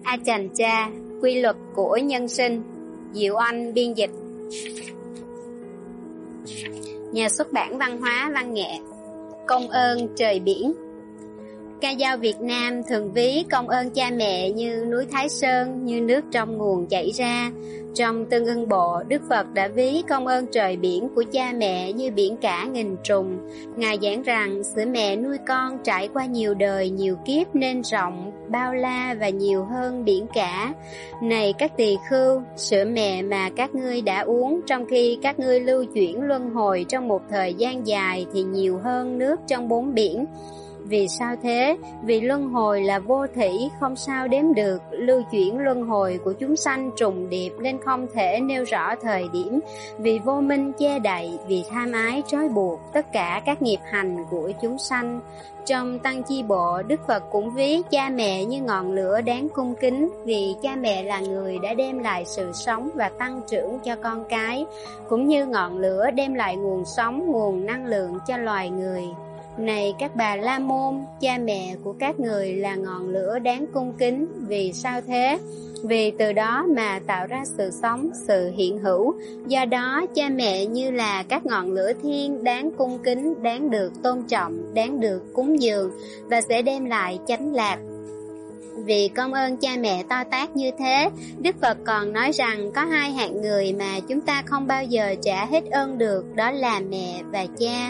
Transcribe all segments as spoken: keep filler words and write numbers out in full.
A Chành Cha, quy luật của nhân sinh. Diệu Anh biên dịch. Nhà xuất bản Văn hóa Văn nghệ. Công ơn trời biển. Ca dao Việt Nam thường ví công ơn cha mẹ như núi Thái Sơn, như nước trong nguồn chảy ra. Trong Tương Ưng Bộ, Đức Phật đã ví công ơn trời biển của cha mẹ như biển cả nghìn trùng. Ngài giảng rằng sữa mẹ nuôi con trải qua nhiều đời, nhiều kiếp nên rộng, bao la và nhiều hơn biển cả. Này các tỳ khưu, sữa mẹ mà các ngươi đã uống trong khi các ngươi lưu chuyển luân hồi trong một thời gian dài thì nhiều hơn nước trong bốn biển. Vì sao thế? Vì luân hồi là vô thỉ, không sao đếm được. Lưu chuyển luân hồi của chúng sanh trùng điệp nên không thể nêu rõ thời điểm. Vì vô minh che đậy, vì tham ái trói buộc tất cả các nghiệp hành của chúng sanh. Trong Tăng Chi Bộ, Đức Phật cũng ví cha mẹ như ngọn lửa đáng cung kính, vì cha mẹ là người đã đem lại sự sống và tăng trưởng cho con cái, cũng như ngọn lửa đem lại nguồn sống, nguồn năng lượng cho loài người. Này các bà la môn, cha mẹ của các người là ngọn lửa đáng cung kính. Vì sao thế? Vì từ đó mà tạo ra sự sống, sự hiện hữu. Do đó cha mẹ như là các ngọn lửa thiên đáng cung kính, đáng được tôn trọng, đáng được cúng dường và sẽ đem lại chánh lạc. Vì công ơn cha mẹ to tát như thế, Đức Phật còn nói rằng có hai hạng người mà chúng ta không bao giờ trả hết ơn được, đó là mẹ và cha.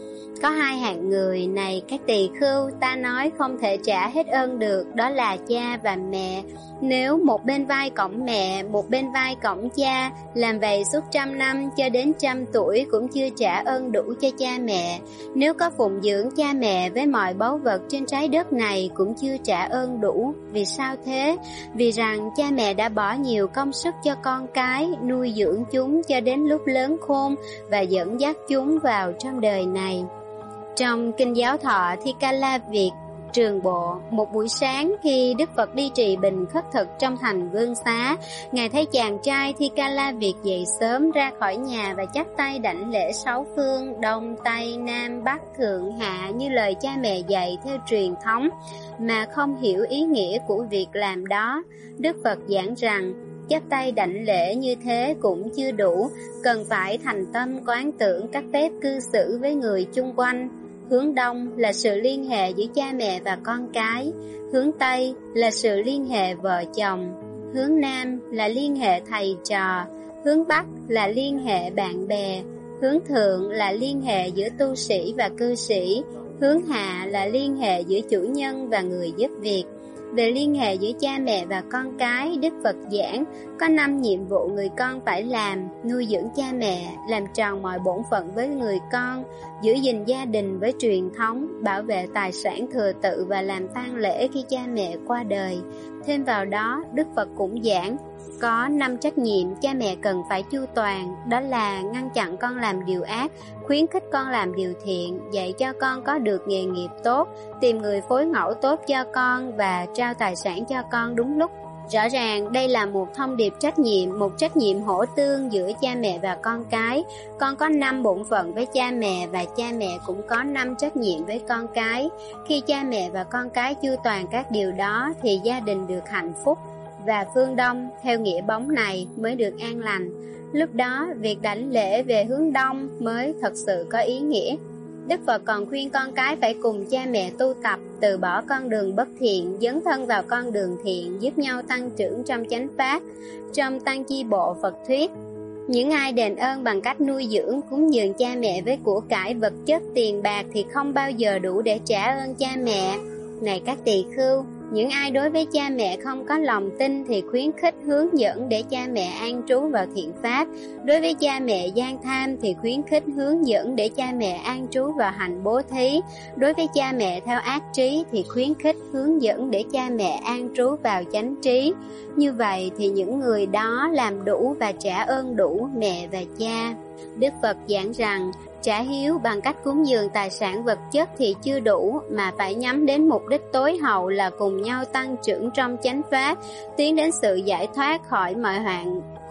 Có hai hạng người này các tỳ khưu, ta nói không thể trả hết ơn được, đó là cha và mẹ. Nếu một bên vai cõng mẹ, một bên vai cõng cha, làm vậy suốt trăm năm cho đến trăm tuổi cũng chưa trả ơn đủ cho cha mẹ. Nếu có phụng dưỡng cha mẹ với mọi báu vật trên trái đất này cũng chưa trả ơn đủ. Vì sao thế? Vì rằng cha mẹ đã bỏ nhiều công sức cho con cái, nuôi dưỡng chúng cho đến lúc lớn khôn và dẫn dắt chúng vào trong đời này. Trong Kinh Giáo Thọ Thi Ca La Việt Trường Bộ, một buổi sáng khi Đức Phật đi trì bình khất thực trong thành Vương Xá, Ngài thấy chàng trai Thi Ca La Việt dậy sớm ra khỏi nhà và chắp tay đảnh lễ sáu phương, Đông, Tây, Nam, Bắc, Thượng, Hạ như lời cha mẹ dạy theo truyền thống, mà không hiểu ý nghĩa của việc làm đó. Đức Phật giảng rằng, chắp tay đảnh lễ như thế cũng chưa đủ, cần phải thành tâm quán tưởng các phép cư xử với người chung quanh. Hướng Đông là sự liên hệ giữa cha mẹ và con cái, hướng Tây là sự liên hệ vợ chồng, hướng Nam là liên hệ thầy trò, hướng Bắc là liên hệ bạn bè, hướng Thượng là liên hệ giữa tu sĩ và cư sĩ, hướng Hạ là liên hệ giữa chủ nhân và người giúp việc. Về liên hệ giữa cha mẹ và con cái, Đức Phật giảng có năm nhiệm vụ người con phải làm: nuôi dưỡng cha mẹ, làm tròn mọi bổn phận với người con, giữ gìn gia đình với truyền thống, bảo vệ tài sản thừa tự và làm tang lễ khi cha mẹ qua đời. Thêm vào đó, Đức Phật cũng giảng có năm trách nhiệm cha mẹ cần phải chu toàn, đó là ngăn chặn con làm điều ác, khuyến khích con làm điều thiện, dạy cho con có được nghề nghiệp tốt, tìm người phối ngẫu tốt cho con và trao tài sản cho con đúng lúc. Rõ ràng đây là một thông điệp trách nhiệm, một trách nhiệm hỗ tương giữa cha mẹ và con cái. Con có năm bổn phận với cha mẹ và cha mẹ cũng có năm trách nhiệm với con cái. Khi cha mẹ và con cái chu toàn các điều đó thì gia đình được hạnh phúc, và phương Đông theo nghĩa bóng này mới được an lành. Lúc đó việc đảnh lễ về hướng Đông mới thật sự có ý nghĩa. Đức Phật còn khuyên con cái phải cùng cha mẹ tu tập, từ bỏ con đường bất thiện, dấn thân vào con đường thiện, giúp nhau tăng trưởng trong chánh pháp. Trong Tăng Chi Bộ Phật thuyết, những ai đền ơn bằng cách nuôi dưỡng, cúng dường cha mẹ với của cải vật chất, tiền bạc thì không bao giờ đủ để trả ơn cha mẹ. Này các tỳ khưu, những ai đối với cha mẹ không có lòng tin thì khuyến khích hướng dẫn để cha mẹ an trú vào thiện pháp. Đối với cha mẹ gian tham thì khuyến khích hướng dẫn để cha mẹ an trú vào hạnh bố thí. Đối với cha mẹ theo ác trí thì khuyến khích hướng dẫn để cha mẹ an trú vào chánh trí. Như vậy thì những người đó làm đủ và trả ơn đủ mẹ và cha. Đức Phật giảng rằng trả hiếu bằng cách cúng dường tài sản vật chất thì chưa đủ, mà phải nhắm đến mục đích tối hậu là cùng nhau tăng trưởng trong chánh pháp, tiến đến sự giải thoát khỏi mọi hoạn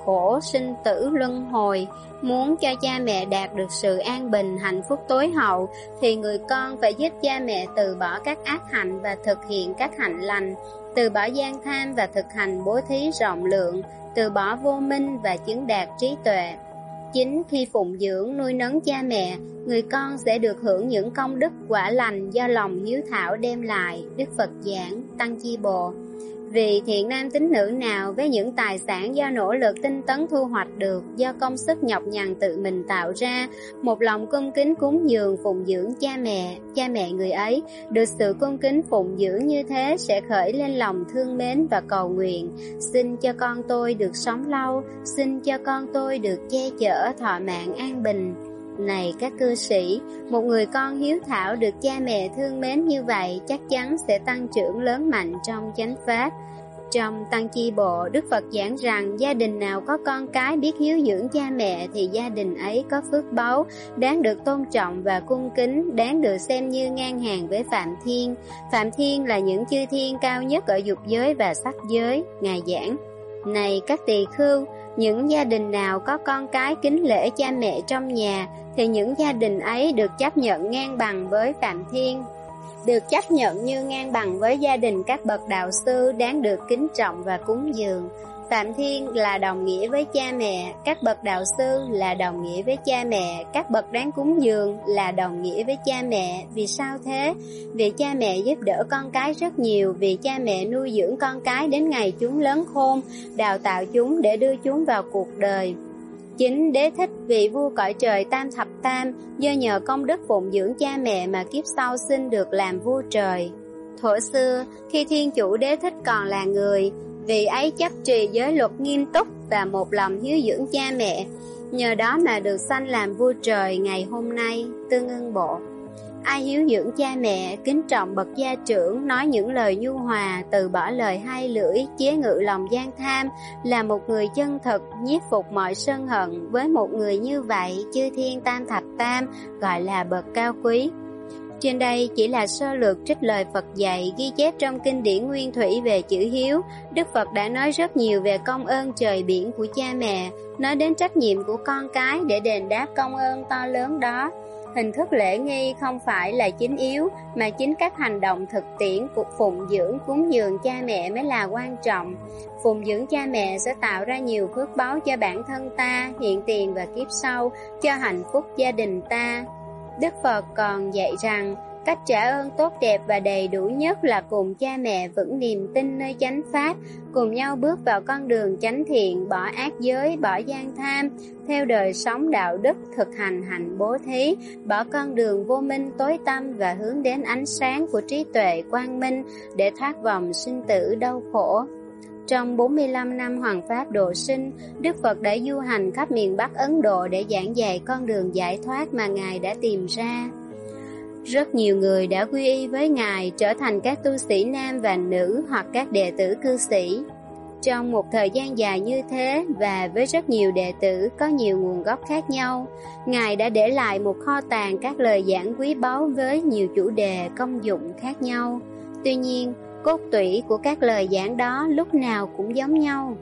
khổ sinh tử luân hồi. Muốn cho cha mẹ đạt được sự an bình, hạnh phúc tối hậu, thì người con phải giúp cha mẹ từ bỏ các ác hạnh và thực hiện các hạnh lành, từ bỏ gian tham và thực hành bố thí rộng lượng, từ bỏ vô minh và chứng đạt trí tuệ. Chính khi phụng dưỡng nuôi nấng cha mẹ, người con sẽ được hưởng những công đức quả lành do lòng hiếu thảo đem lại. Đức Phật giảng Tăng Chi Bộ. Vì thiện nam tín nữ nào với những tài sản do nỗ lực tinh tấn thu hoạch được, do công sức nhọc nhằn tự mình tạo ra, một lòng cung kính cúng dường phụng dưỡng cha mẹ, cha mẹ người ấy được sự cung kính phụng dưỡng như thế sẽ khởi lên lòng thương mến và cầu nguyện: xin cho con tôi được sống lâu, xin cho con tôi được che chở thọ mạng an bình. Này các cư sĩ, một người con hiếu thảo được cha mẹ thương mến như vậy chắc chắn sẽ tăng trưởng lớn mạnh trong chánh pháp. Trong Tăng Chi Bộ, Đức Phật giảng rằng gia đình nào có con cái biết hiếu dưỡng cha mẹ thì gia đình ấy có phước báu, đáng được tôn trọng và cung kính, đáng được xem như ngang hàng với Phạm Thiên. Phạm Thiên là những chư thiên cao nhất ở dục giới và sắc giới. Ngài giảng: này các tỳ khưu, những gia đình nào có con cái kính lễ cha mẹ trong nhà thì những gia đình ấy được chấp nhận ngang bằng với Phạm Thiên, được chấp nhận như ngang bằng với gia đình các bậc đạo sư, đáng được kính trọng và cúng dường. Phạm Thiên là đồng nghĩa với cha mẹ, các bậc đạo sư là đồng nghĩa với cha mẹ, các bậc đáng cúng dường là đồng nghĩa với cha mẹ. Vì sao thế? Vì cha mẹ giúp đỡ con cái rất nhiều, vì cha mẹ nuôi dưỡng con cái đến ngày chúng lớn khôn, đào tạo chúng để đưa chúng vào cuộc đời. Chính Đế Thích, vị vua cõi trời Tam Thập Tam, do nhờ công đức phụng dưỡng cha mẹ mà kiếp sau xin được làm vua trời. Thuở xưa, khi Thiên Chủ Đế Thích còn là người, vị ấy chấp trì giới luật nghiêm túc và một lòng hiếu dưỡng cha mẹ, nhờ đó mà được sanh làm vua trời ngày hôm nay. Tương Ưng Bộ. Ai hiếu dưỡng cha mẹ, kính trọng bậc gia trưởng, nói những lời nhu hòa, từ bỏ lời hai lưỡi, chế ngự lòng gian tham, là một người chân thực, nhiếp phục mọi sân hận. Với một người như vậy, chư thiên Tam Thập Tam gọi là bậc cao quý. Trên đây chỉ là sơ lược trích lời Phật dạy ghi chép trong kinh điển Nguyên Thủy về chữ hiếu. Đức Phật đã nói rất nhiều về công ơn trời biển của cha mẹ, nói đến trách nhiệm của con cái để đền đáp công ơn to lớn đó. Hình thức lễ nghi không phải là chính yếu, mà chính các hành động thực tiễn của phụng dưỡng cúng dường cha mẹ mới là quan trọng. Phụng dưỡng cha mẹ sẽ tạo ra nhiều phước báu cho bản thân ta, hiện tiền và kiếp sau, cho hạnh phúc gia đình ta. Đức Phật còn dạy rằng, cách trả ơn tốt đẹp và đầy đủ nhất là cùng cha mẹ vững niềm tin nơi chánh pháp, cùng nhau bước vào con đường chánh thiện, bỏ ác giới, bỏ gian tham, theo đời sống đạo đức, thực hành hạnh bố thí, bỏ con đường vô minh tối tăm và hướng đến ánh sáng của trí tuệ quang minh để thoát vòng sinh tử đau khổ. Trong bốn mươi lăm năm Hoằng Pháp độ sinh, Đức Phật đã du hành khắp miền Bắc Ấn Độ để giảng dạy con đường giải thoát mà Ngài đã tìm ra. Rất nhiều người đã quy y với Ngài, trở thành các tu sĩ nam và nữ hoặc các đệ tử cư sĩ. Trong một thời gian dài như thế và với rất nhiều đệ tử có nhiều nguồn gốc khác nhau, Ngài đã để lại một kho tàng các lời giảng quý báu với nhiều chủ đề công dụng khác nhau. Tuy nhiên, cốt tủy của các lời giảng đó lúc nào cũng giống nhau.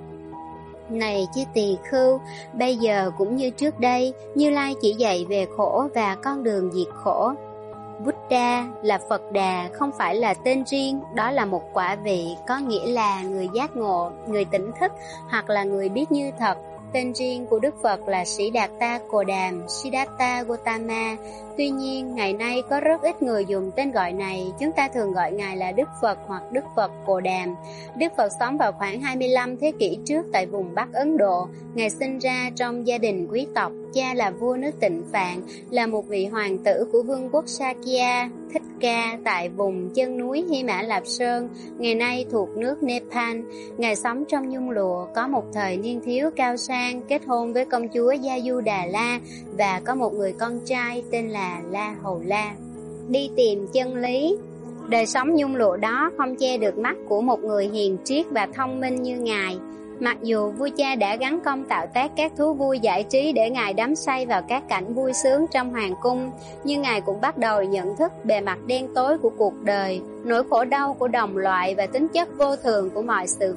Này chư tỳ khưu, bây giờ cũng như trước đây, Như Lai chỉ dạy về khổ và con đường diệt khổ. Buddha là Phật Đà không phải là tên riêng, đó là một quả vị, có nghĩa là người giác ngộ, người tỉnh thức hoặc là người biết như thật. Tên riêng của Đức Phật là Siddhartha Cồ Đàm, Siddhartha Gautama. Tuy nhiên, ngày nay có rất ít người dùng tên gọi này, chúng ta thường gọi Ngài là Đức Phật hoặc Đức Phật Cồ Đàm. Đức Phật sống vào khoảng hai mươi lăm thế kỷ trước tại vùng Bắc Ấn Độ. Ngài sinh ra trong gia đình quý tộc, cha là vua nước Tịnh Phạn, là một vị hoàng tử của vương quốc Sakya, Thích Ca tại vùng chân núi Hy Mã Lạp Sơn, ngày nay thuộc nước Nepal. Ngài sống trong nhung lụa, có một thời niên thiếu cao sang, kết hôn với công chúa Gia Du Đà La và có một người con trai tên là La Hầu La. Đi tìm chân lý. Đời sống nhung lụa đó không che được mắt của một người hiền triết và thông minh như Ngài. Mặc dù vua cha đã gắn công tạo tác các thú vui giải trí để Ngài đắm say vào các cảnh vui sướng trong hoàng cung, nhưng Ngài cũng bắt đầu nhận thức bề mặt đen tối của cuộc đời, nỗi khổ đau của đồng loại và tính chất vô thường của mọi sự việc.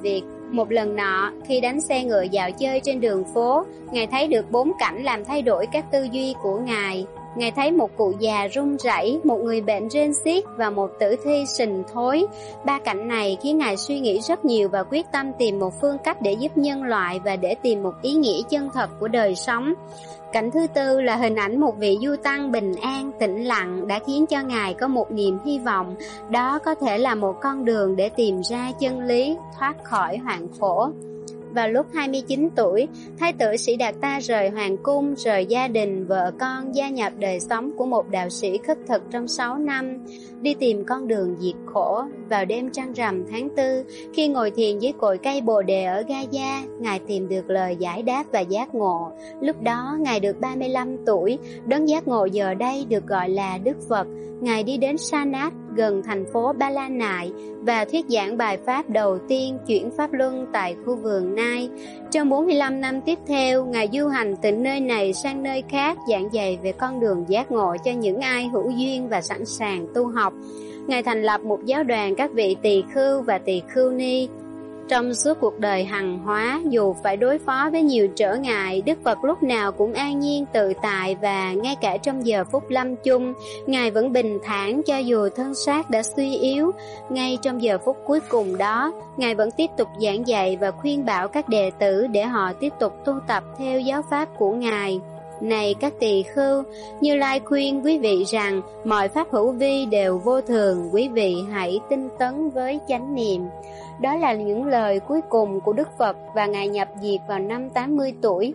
Một lần nọ, khi đánh xe ngựa dạo chơi trên đường phố, Ngài thấy được bốn cảnh làm thay đổi các tư duy của Ngài. Ngài thấy một cụ già run rẩy, một người bệnh rên xiết và một tử thi sình thối. Ba cảnh này khiến Ngài suy nghĩ rất nhiều và quyết tâm tìm một phương cách để giúp nhân loại và để tìm một ý nghĩa chân thật của đời sống. Cảnh thứ tư là hình ảnh một vị du tăng bình an, tĩnh lặng đã khiến cho Ngài có một niềm hy vọng. Đó có thể là một con đường để tìm ra chân lý, thoát khỏi hoạn khổ. Vào lúc hai mươi chín tuổi, Thái tử Sĩ Đạt Ta rời hoàng cung, rời gia đình, vợ con, gia nhập đời sống của một đạo sĩ khất thực trong sáu năm, đi tìm con đường diệt khổ. Vào đêm trăng rằm tháng tư, khi ngồi thiền dưới cội cây Bồ Đề ở Gaya, Ngài tìm được lời giải đáp và giác ngộ. Lúc đó, Ngài được ba mươi lăm tuổi, đấng giác ngộ giờ đây được gọi là Đức Phật. Ngài đi đến Sanat, gần thành phố Ba La Nại, và thuyết giảng bài pháp đầu tiên chuyển pháp luân tại khu vườn Nai. Trong bốn mươi lăm năm tiếp theo, Ngài du hành từ nơi này sang nơi khác, giảng dạy về con đường giác ngộ cho những ai hữu duyên và sẵn sàng tu học. Ngài thành lập một giáo đoàn các vị tỳ khưu và tỳ khưu ni. Trong suốt cuộc đời hằng hóa, dù phải đối phó với nhiều trở ngại, Đức Phật lúc nào cũng an nhiên tự tại, và ngay cả trong giờ phút lâm chung, Ngài vẫn bình thản cho dù thân xác đã suy yếu. Ngay trong giờ phút cuối cùng đó, Ngài vẫn tiếp tục giảng dạy và khuyên bảo các đệ tử để họ tiếp tục tu tập theo giáo pháp của Ngài. Này các tỳ khưu, Như Lai khuyên quý vị rằng mọi pháp hữu vi đều vô thường, quý vị hãy tinh tấn với chánh niệm. Đó là những lời cuối cùng của Đức Phật, và Ngài nhập diệt vào năm tám mươi tuổi,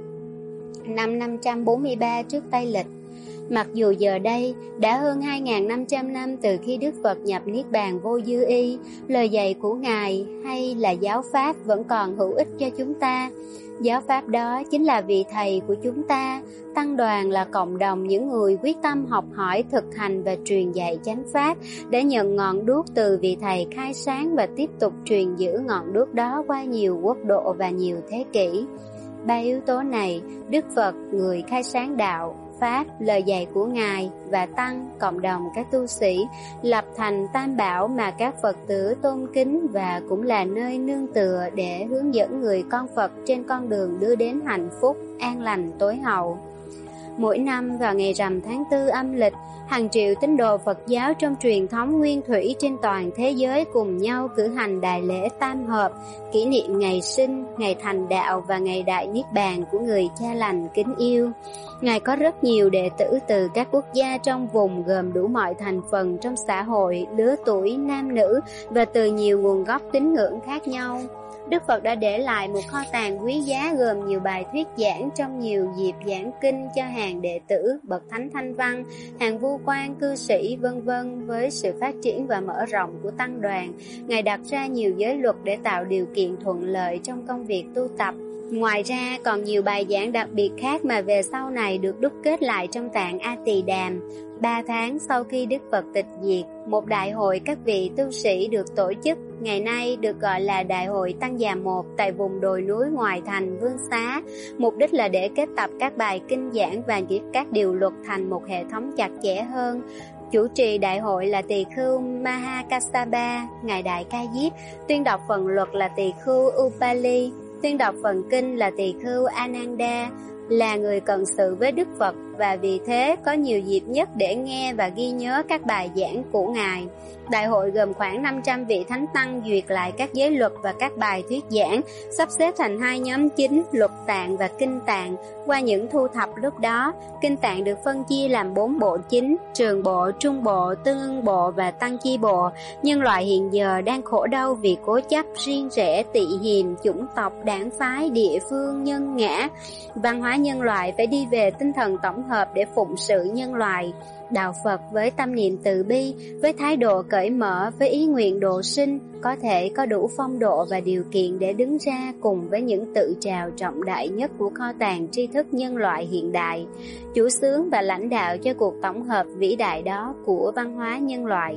năm năm trăm bốn mươi ba trước Tây Lịch. Mặc dù giờ đây đã hơn hai nghìn năm trăm năm từ khi Đức Phật nhập Niết Bàn vô dư y, lời dạy của Ngài hay là giáo pháp vẫn còn hữu ích cho chúng ta. Giáo pháp đó chính là vị thầy của chúng ta. Tăng đoàn là cộng đồng những người quyết tâm học hỏi, thực hành và truyền dạy chánh pháp, để nhận ngọn đuốc từ vị thầy khai sáng và tiếp tục truyền giữ ngọn đuốc đó qua nhiều quốc độ và nhiều thế kỷ. Ba yếu tố này, Đức Phật, người khai sáng đạo, Pháp, lời dạy của Ngài, và Tăng, cộng đồng các tu sĩ, lập thành tam bảo mà các Phật tử tôn kính, và cũng là nơi nương tựa để hướng dẫn người con Phật trên con đường đưa đến hạnh phúc, an lành tối hậu. Mỗi năm vào ngày rằm tháng tư âm lịch, hàng triệu tín đồ Phật giáo trong truyền thống nguyên thủy trên toàn thế giới cùng nhau cử hành đại lễ tam hợp, kỷ niệm ngày sinh, ngày thành đạo và ngày đại niết bàn của người cha lành kính yêu. Ngài có rất nhiều đệ tử từ các quốc gia trong vùng, gồm đủ mọi thành phần trong xã hội, lứa tuổi, nam nữ, và từ nhiều nguồn gốc tín ngưỡng khác nhau. Đức Phật đã để lại một kho tàng quý giá gồm nhiều bài thuyết giảng trong nhiều dịp giảng kinh cho hàng đệ tử, bậc thánh thanh văn, hàng vua quan, cư sĩ, vân vân. Với sự phát triển và mở rộng của tăng đoàn, Ngài đặt ra nhiều giới luật để tạo điều kiện thuận lợi trong công việc tu tập. Ngoài ra còn nhiều bài giảng đặc biệt khác mà về sau này được đúc kết lại trong tạng A Tỳ Đàm. Ba tháng sau khi Đức Phật tịch diệt, một đại hội các vị tu sĩ được tổ chức, ngày nay được gọi là Đại hội Tăng Già Một, tại vùng đồi núi ngoài thành Vương Xá. Mục đích là để kết tập các bài kinh giảng và viết các điều luật thành một hệ thống chặt chẽ hơn. Chủ trì đại hội là tỳ khưu Mahakassapa, ngài Đại Ca Diếp. Tuyên đọc phần luật là tỳ khưu Upali. Tuyên đọc phần kinh là tỳ khưu Ananda, là người cận sự với Đức Phật, và vì thế có nhiều dịp nhất để nghe và ghi nhớ các bài giảng của Ngài. Đại hội gồm khoảng năm trăm vị thánh tăng duyệt lại các giới luật và các bài thuyết giảng, sắp xếp thành hai nhóm chính, luật tạng và kinh tạng. Qua những thu thập lúc đó, kinh tạng được phân chia làm bốn bộ chính: trường bộ, trung bộ, tương ưng bộ và tăng chi bộ. Nhân loại hiện giờ đang khổ đau vì cố chấp, riêng rẽ, tị hiềm, chủng tộc, đảng phái, địa phương, nhân ngã. Văn hóa nhân loại phải đi về tinh thần tổng hợp để phụng sự nhân loại. Đạo Phật với tâm niệm từ bi, với thái độ cởi mở, với ý nguyện độ sinh, có thể có đủ phong độ và điều kiện để đứng ra cùng với những tự trào trọng đại nhất của kho tàng tri thức nhân loại hiện đại, chủ xướng và lãnh đạo cho cuộc tổng hợp vĩ đại đó của văn hóa nhân loại.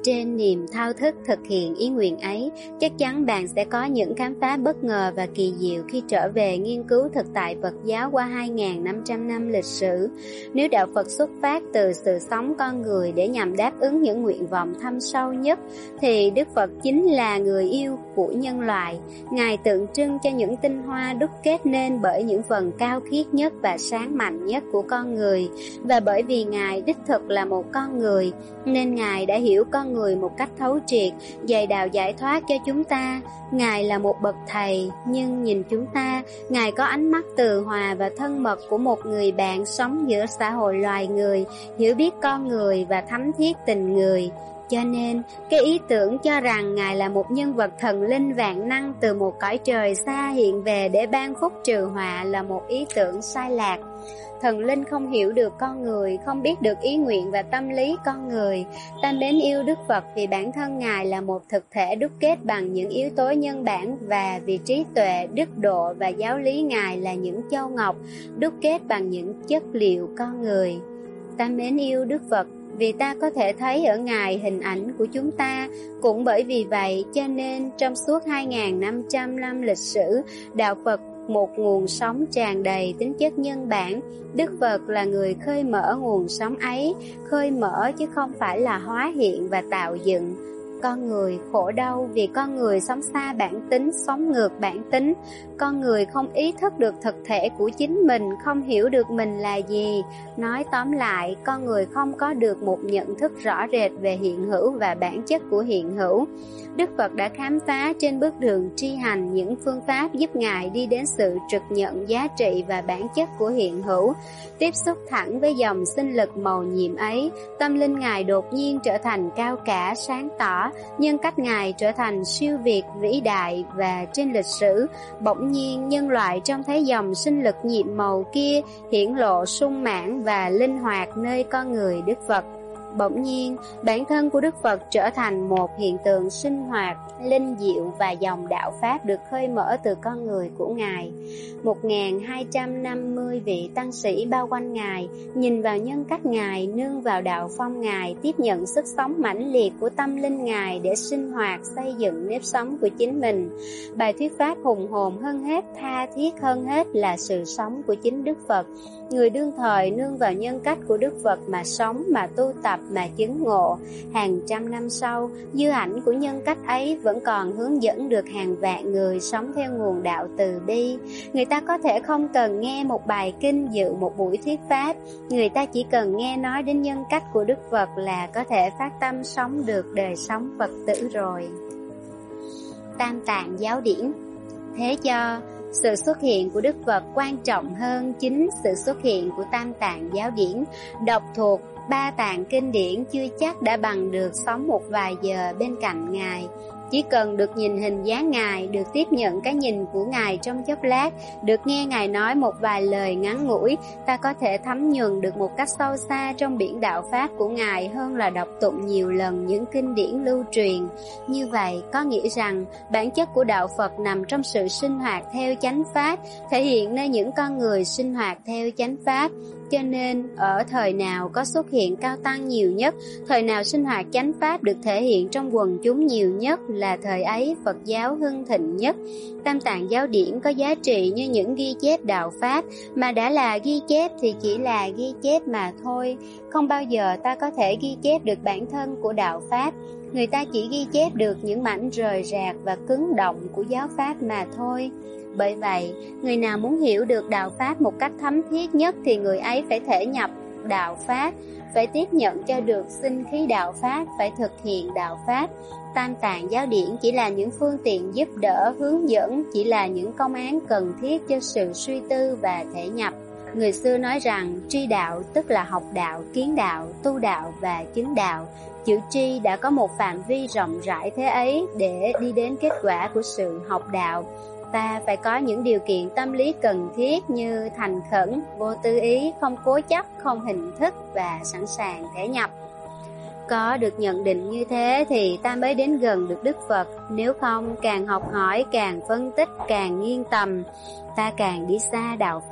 trên niềm thao thức thực hiện ý nguyện ấy, chắc chắn bạn sẽ có những khám phá bất ngờ và kỳ diệu khi trở về nghiên cứu thực tại Phật giáo qua hai nghìn năm trăm năm lịch sử. Nếu đạo Phật xuất phát từ sự sống con người để nhằm đáp ứng những nguyện vọng thâm sâu nhất, thì Đức Phật chính là người yêu của nhân loại. Ngài tượng trưng cho những tinh hoa đúc kết nên bởi những phần cao khiết nhất và sáng mạnh nhất của con người, và bởi vì Ngài đích thực là một con người, nên Ngài đã hiểu con người một cách thấu triệt, dạy đạo giải thoát cho chúng ta. Ngài là một bậc thầy, nhưng nhìn chúng ta, Ngài có ánh mắt từ hòa và thân mật của một người bạn sống giữa xã hội loài người, hiểu biết con người và thấm thiết tình người. Cho nên, cái ý tưởng cho rằng Ngài là một nhân vật thần linh vạn năng từ một cõi trời xa hiện về để ban phúc trừ họa là một ý tưởng sai lạc. Thần linh không hiểu được con người, không biết được ý nguyện và tâm lý con người. Ta mến yêu Đức Phật vì bản thân Ngài là một thực thể đúc kết bằng những yếu tố nhân bản, và vì trí tuệ, đức độ và giáo lý Ngài là những châu ngọc đúc kết bằng những chất liệu con người. Ta mến yêu Đức Phật vì ta có thể thấy ở Ngài hình ảnh của chúng ta. Cũng bởi vì vậy cho nên trong suốt hai nghìn năm trăm năm lịch sử, đạo Phật một nguồn sống tràn đầy tính chất nhân bản. Đức Phật là người khơi mở nguồn sống ấy, khơi mở chứ không phải là hóa hiện và tạo dựng. Con người khổ đau vì con người sống xa bản tính, sống ngược bản tính. Con người không ý thức được thực thể của chính mình, không hiểu được mình là gì. Nói tóm lại, con người không có được một nhận thức rõ rệt về hiện hữu và bản chất của hiện hữu. Đức Phật đã khám phá trên bước đường tri hành những phương pháp giúp Ngài đi đến sự trực nhận giá trị và bản chất của hiện hữu. Tiếp xúc thẳng với dòng sinh lực màu nhiệm ấy, tâm linh Ngài đột nhiên trở thành cao cả, sáng tỏ, nhân cách Ngài trở thành siêu việt, vĩ đại, và trên lịch sử, bỗng nhiên nhân loại trông thấy dòng sinh lực nhiệm màu kia hiển lộ sung mãn và linh hoạt nơi con người Đức Phật. Bỗng nhiên, bản thân của Đức Phật trở thành một hiện tượng sinh hoạt, linh diệu, và dòng đạo Pháp được khơi mở từ con người của Ngài. một nghìn hai trăm năm mươi vị tăng sĩ bao quanh Ngài, nhìn vào nhân cách Ngài, nương vào đạo phong Ngài, tiếp nhận sức sống mãnh liệt của tâm linh Ngài để sinh hoạt, xây dựng nếp sống của chính mình. Bài thuyết pháp hùng hồn hơn hết, tha thiết hơn hết là sự sống của chính Đức Phật. Người đương thời nương vào nhân cách của Đức Phật mà sống, mà tu tập, mà chứng ngộ. Hàng trăm năm sau, dư ảnh của nhân cách ấy vẫn còn hướng dẫn được hàng vạn người sống theo nguồn đạo từ bi. Người ta có thể không cần nghe một bài kinh, dự một buổi thuyết pháp. Người ta chỉ cần nghe nói đến nhân cách của Đức Phật là có thể phát tâm sống được đời sống Phật tử rồi. Tam Tạng giáo điển. Thế cho sự xuất hiện của Đức Phật quan trọng hơn chính sự xuất hiện của Tam Tạng giáo điển. Đọc thuộc ba tạng kinh điển chưa chắc đã bằng được sống một vài giờ bên cạnh Ngài. Chỉ cần được nhìn hình dáng Ngài, được tiếp nhận cái nhìn của Ngài trong chốc lát, được nghe Ngài nói một vài lời ngắn ngủi, ta có thể thấm nhuần được một cách sâu xa trong biển đạo Pháp của Ngài hơn là đọc tụng nhiều lần những kinh điển lưu truyền. Như vậy, có nghĩa rằng bản chất của đạo Phật nằm trong sự sinh hoạt theo chánh Pháp, thể hiện nơi những con người sinh hoạt theo chánh Pháp. Cho nên, ở thời nào có xuất hiện cao tăng nhiều nhất, thời nào sinh hoạt chánh Pháp được thể hiện trong quần chúng nhiều nhất, là thời ấy Phật giáo hưng thịnh nhất. Tam Tạng giáo điển có giá trị như những ghi chép đạo Pháp, mà đã là ghi chép thì chỉ là ghi chép mà thôi. Không bao giờ ta có thể ghi chép được bản thân của đạo Pháp. Người ta chỉ ghi chép được những mảnh rời rạc và cứng động của giáo Pháp mà thôi. Bởi vậy, người nào muốn hiểu được đạo Pháp một cách thấm thiết nhất thì người ấy phải thể nhập đạo Pháp, phải tiếp nhận cho được sinh khí đạo Pháp, phải thực hiện đạo Pháp. Tam Tạng giáo điển chỉ là những phương tiện giúp đỡ, hướng dẫn, chỉ là những công án cần thiết cho sự suy tư và thể nhập. Người xưa nói rằng tri đạo tức là học đạo, kiến đạo, tu đạo và chứng đạo. Chữ tri đã có một phạm vi rộng rãi thế ấy để đi đến kết quả của sự học đạo. Ta phải có những điều kiện tâm lý cần thiết như thành khẩn, vô tư ý, không cố chấp, không hình thức và sẵn sàng thể nhập. Có được nhận định như thế thì ta mới đến gần được Đức Phật. Nếu không, càng học hỏi, càng phân tích, càng nghiêng tầm, ta càng đi xa đạo Phật.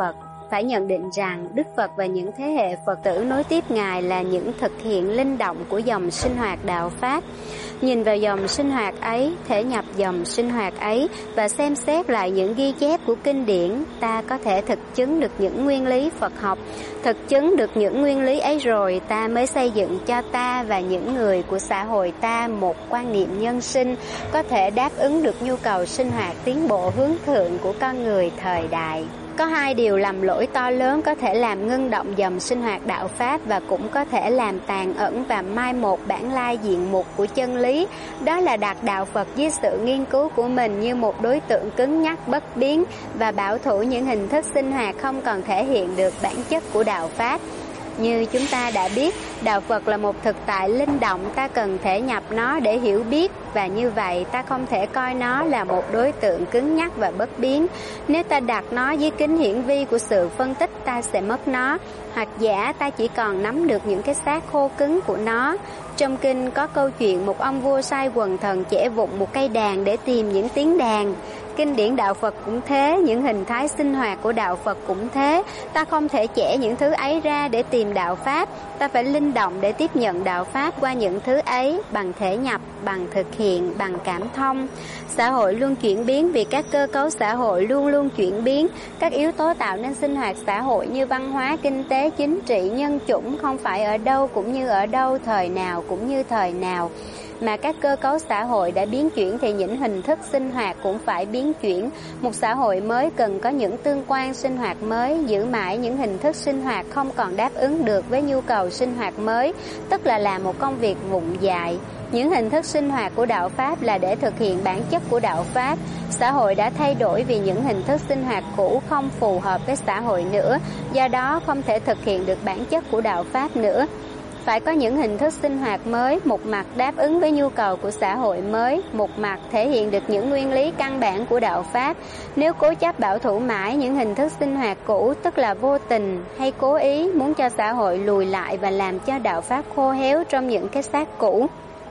phải nhận định rằng Đức Phật và những thế hệ Phật tử nối tiếp Ngài là những thực hiện linh động của dòng sinh hoạt đạo Pháp. Nhìn vào dòng sinh hoạt ấy, thể nhập dòng sinh hoạt ấy và xem xét lại những ghi chép của kinh điển, ta có thể thực chứng được những nguyên lý Phật học. Thực chứng được những nguyên lý ấy rồi, ta mới xây dựng cho ta và những người của xã hội ta một quan niệm nhân sinh, có thể đáp ứng được nhu cầu sinh hoạt tiến bộ hướng thượng của con người thời đại. Có hai điều lầm lỗi to lớn có thể làm ngưng động dòng sinh hoạt đạo Pháp và cũng có thể làm tàn ẩn và mai một bản lai diện mục của chân lý. Đó là đặt đạo Phật với sự nghiên cứu của mình như một đối tượng cứng nhắc bất biến và bảo thủ những hình thức sinh hoạt không còn thể hiện được bản chất của đạo Pháp. Như chúng ta đã biết, đạo Phật là một thực tại linh động, ta cần thể nhập nó để hiểu biết, và như vậy ta không thể coi nó là một đối tượng cứng nhắc và bất biến. Nếu ta đặt nó dưới kính hiển vi của sự phân tích, ta sẽ mất nó, hoặc giả ta chỉ còn nắm được những cái xác khô cứng của nó. Trong kinh có câu chuyện một ông vua sai quần thần chẻ vụng một cây đàn để tìm những tiếng đàn. Kinh điển đạo Phật cũng thế, những hình thái sinh hoạt của đạo Phật cũng thế. Ta không thể chẻ những thứ ấy ra để tìm đạo Pháp, ta phải linh động để tiếp nhận đạo Pháp qua những thứ ấy, bằng thể nhập, bằng thực hiện, bằng cảm thông. Xã hội luôn chuyển biến vì các cơ cấu xã hội luôn luôn chuyển biến. Các yếu tố tạo nên sinh hoạt xã hội như văn hóa, kinh tế, chính trị, nhân chủng không phải ở đâu cũng như ở đâu, thời nào cũng như thời nào. Mà các cơ cấu xã hội đã biến chuyển thì những hình thức sinh hoạt cũng phải biến chuyển. Một xã hội mới cần có những tương quan sinh hoạt mới, giữ mãi những hình thức sinh hoạt không còn đáp ứng được với nhu cầu sinh hoạt mới, tức là làm một công việc vụng dại. Những hình thức sinh hoạt của đạo Pháp là để thực hiện bản chất của đạo Pháp. Xã hội đã thay đổi vì những hình thức sinh hoạt cũ không phù hợp với xã hội nữa, do đó không thể thực hiện được bản chất của đạo Pháp nữa. Phải có những hình thức sinh hoạt mới, một mặt đáp ứng với nhu cầu của xã hội mới, một mặt thể hiện được những nguyên lý căn bản của đạo Pháp. Nếu cố chấp bảo thủ mãi những hình thức sinh hoạt cũ, tức là vô tình hay cố ý muốn cho xã hội lùi lại và làm cho đạo Pháp khô héo trong những cái xác cũ.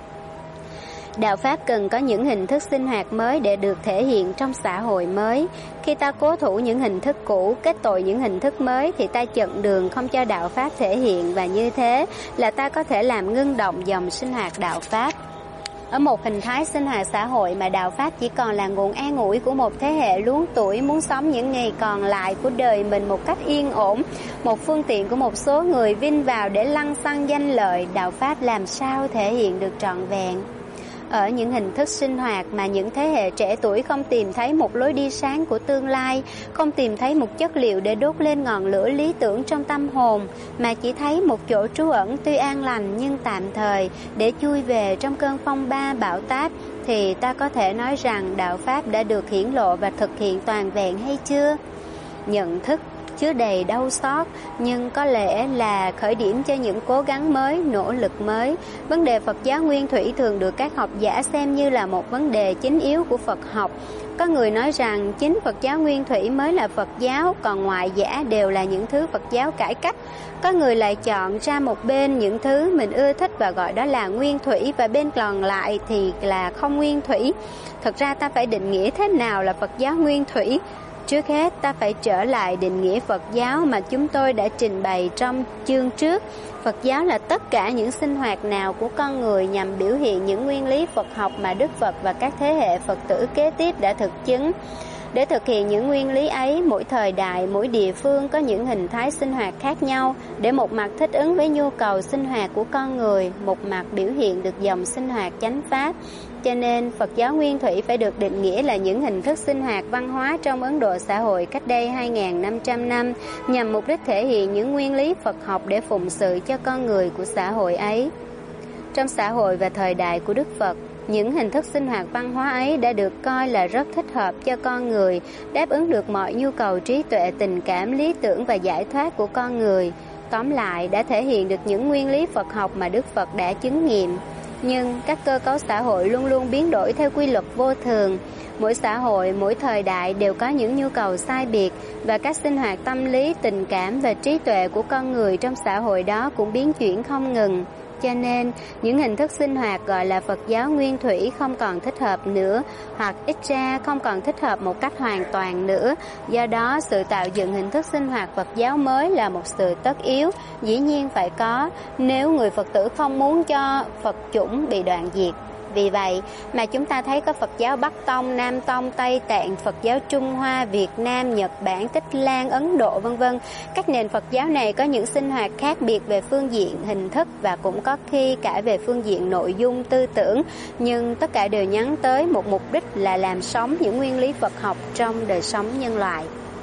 Đạo Pháp cần có những hình thức sinh hoạt mới để được thể hiện trong xã hội mới. Khi ta cố thủ những hình thức cũ, kết tội những hình thức mới thì ta chặn đường không cho đạo Pháp thể hiện, và như thế là ta có thể làm ngưng động dòng sinh hoạt đạo Pháp. Ở một hình thái sinh hoạt xã hội mà đạo Pháp chỉ còn là nguồn an ủi của một thế hệ luống tuổi muốn sống những ngày còn lại của đời mình một cách yên ổn, một phương tiện của một số người vin vào để lăng xăng danh lợi, đạo Pháp làm sao thể hiện được trọn vẹn? Ở những hình thức sinh hoạt mà những thế hệ trẻ tuổi không tìm thấy một lối đi sáng của tương lai, không tìm thấy một chất liệu để đốt lên ngọn lửa lý tưởng trong tâm hồn, mà chỉ thấy một chỗ trú ẩn tuy an lành nhưng tạm thời để chui về trong cơn phong ba bão táp, thì ta có thể nói rằng đạo Pháp đã được hiển lộ và thực hiện toàn vẹn hay chưa? Nhận thức chứa đầy đau xót, nhưng có lẽ là khởi điểm cho những cố gắng mới, nỗ lực mới. Vấn đề Phật giáo nguyên thủy thường được các học giả xem như là một vấn đề chính yếu của Phật học. Có người nói rằng chính Phật giáo nguyên thủy mới là Phật giáo, còn ngoại giả đều là những thứ Phật giáo cải cách. Có người lại chọn ra một bên những thứ mình ưa thích và gọi đó là nguyên thủy, và bên còn lại thì là không nguyên thủy. Thật ra ta phải định nghĩa thế nào là Phật giáo nguyên thủy? Trước hết, ta phải trở lại định nghĩa Phật giáo mà chúng tôi đã trình bày trong chương trước. Phật giáo là tất cả những sinh hoạt nào của con người nhằm biểu hiện những nguyên lý Phật học mà Đức Phật và các thế hệ Phật tử kế tiếp đã thực chứng. Để thực hiện những nguyên lý ấy, mỗi thời đại, mỗi địa phương có những hình thái sinh hoạt khác nhau, để một mặt thích ứng với nhu cầu sinh hoạt của con người, một mặt biểu hiện được dòng sinh hoạt chánh pháp. Cho nên, Phật giáo nguyên thủy phải được định nghĩa là những hình thức sinh hoạt văn hóa trong Ấn Độ xã hội cách đây hai nghìn năm trăm năm, nhằm mục đích thể hiện những nguyên lý Phật học để phụng sự cho con người của xã hội ấy. Trong xã hội và thời đại của Đức Phật, những hình thức sinh hoạt văn hóa ấy đã được coi là rất thích hợp cho con người, đáp ứng được mọi nhu cầu trí tuệ, tình cảm, lý tưởng và giải thoát của con người. Tóm lại, đã thể hiện được những nguyên lý Phật học mà Đức Phật đã chứng nghiệm. Nhưng các cơ cấu xã hội luôn luôn biến đổi theo quy luật vô thường. Mỗi xã hội, mỗi thời đại đều có những nhu cầu sai biệt, và các sinh hoạt tâm lý, tình cảm và trí tuệ của con người trong xã hội đó cũng biến chuyển không ngừng. cho nên những hình thức sinh hoạt gọi là Phật giáo nguyên thủy không còn thích hợp nữa, hoặc ít ra không còn thích hợp một cách hoàn toàn nữa. Do đó, sự tạo dựng hình thức sinh hoạt Phật giáo mới là một sự tất yếu, dĩ nhiên phải có, nếu người Phật tử không muốn cho Phật chủng bị đoạn diệt. Vì vậy mà chúng ta thấy có Phật giáo Bắc Tông, Nam Tông, Tây Tạng, Phật giáo Trung Hoa, Việt Nam, Nhật Bản, Tích Lan, Ấn Độ vân vân. Các nền Phật giáo này có những sinh hoạt khác biệt về phương diện hình thức và cũng có khi cả về phương diện nội dung tư tưởng, nhưng tất cả đều nhắm tới một mục đích là làm sống những nguyên lý Phật học trong đời sống nhân loại.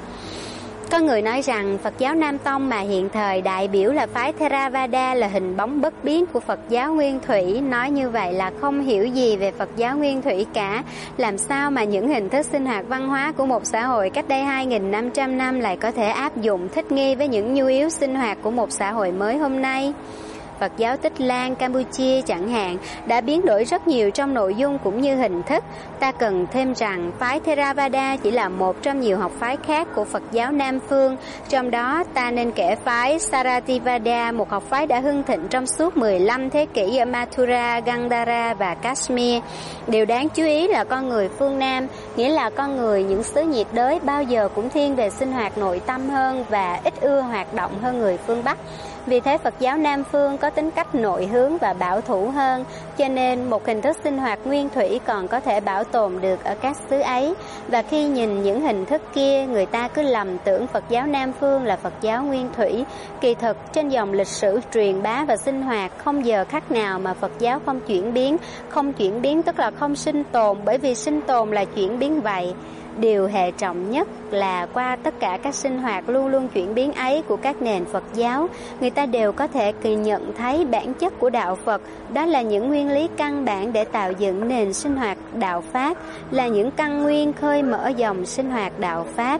Có người nói rằng Phật giáo Nam Tông mà hiện thời đại biểu là phái Theravada là hình bóng bất biến của Phật giáo Nguyên Thủy. Nói như vậy là không hiểu gì về Phật giáo Nguyên Thủy cả. Làm sao mà những hình thức sinh hoạt văn hóa của một xã hội cách đây hai nghìn năm trăm năm lại có thể áp dụng thích nghi với những nhu yếu sinh hoạt của một xã hội mới hôm nay? Phật giáo Tích Lan, Campuchia chẳng hạn đã biến đổi rất nhiều trong nội dung cũng như hình thức. Ta cần thêm rằng phái Theravada chỉ là một trong nhiều học phái khác của Phật giáo Nam Phương. Trong đó ta nên kể phái Sarativada, một học phái đã hưng thịnh trong suốt mười lăm thế kỷ ở Mathura, Gandhara và Kashmir. Điều đáng chú ý là con người phương Nam, nghĩa là con người những xứ nhiệt đới, bao giờ cũng thiên về sinh hoạt nội tâm hơn và ít ưa hoạt động hơn người phương Bắc. Vì thế Phật giáo Nam Phương có tính cách nội hướng và bảo thủ hơn, cho nên một hình thức sinh hoạt nguyên thủy còn có thể bảo tồn được ở các xứ ấy. Và khi nhìn những hình thức kia, người ta cứ lầm tưởng Phật giáo Nam Phương là Phật giáo nguyên thủy. Kỳ thực trên dòng lịch sử truyền bá và sinh hoạt không giờ khắc nào mà Phật giáo không chuyển biến. Không chuyển biến tức là không sinh tồn, bởi vì sinh tồn là chuyển biến vậy. Điều hệ trọng nhất là qua tất cả các sinh hoạt luôn luôn chuyển biến ấy của các nền Phật giáo, người ta đều có thể kỳ nhận thấy bản chất của đạo Phật, đó là những nguyên lý căn bản để tạo dựng nền sinh hoạt đạo Pháp, là những căn nguyên khơi mở dòng sinh hoạt đạo Pháp.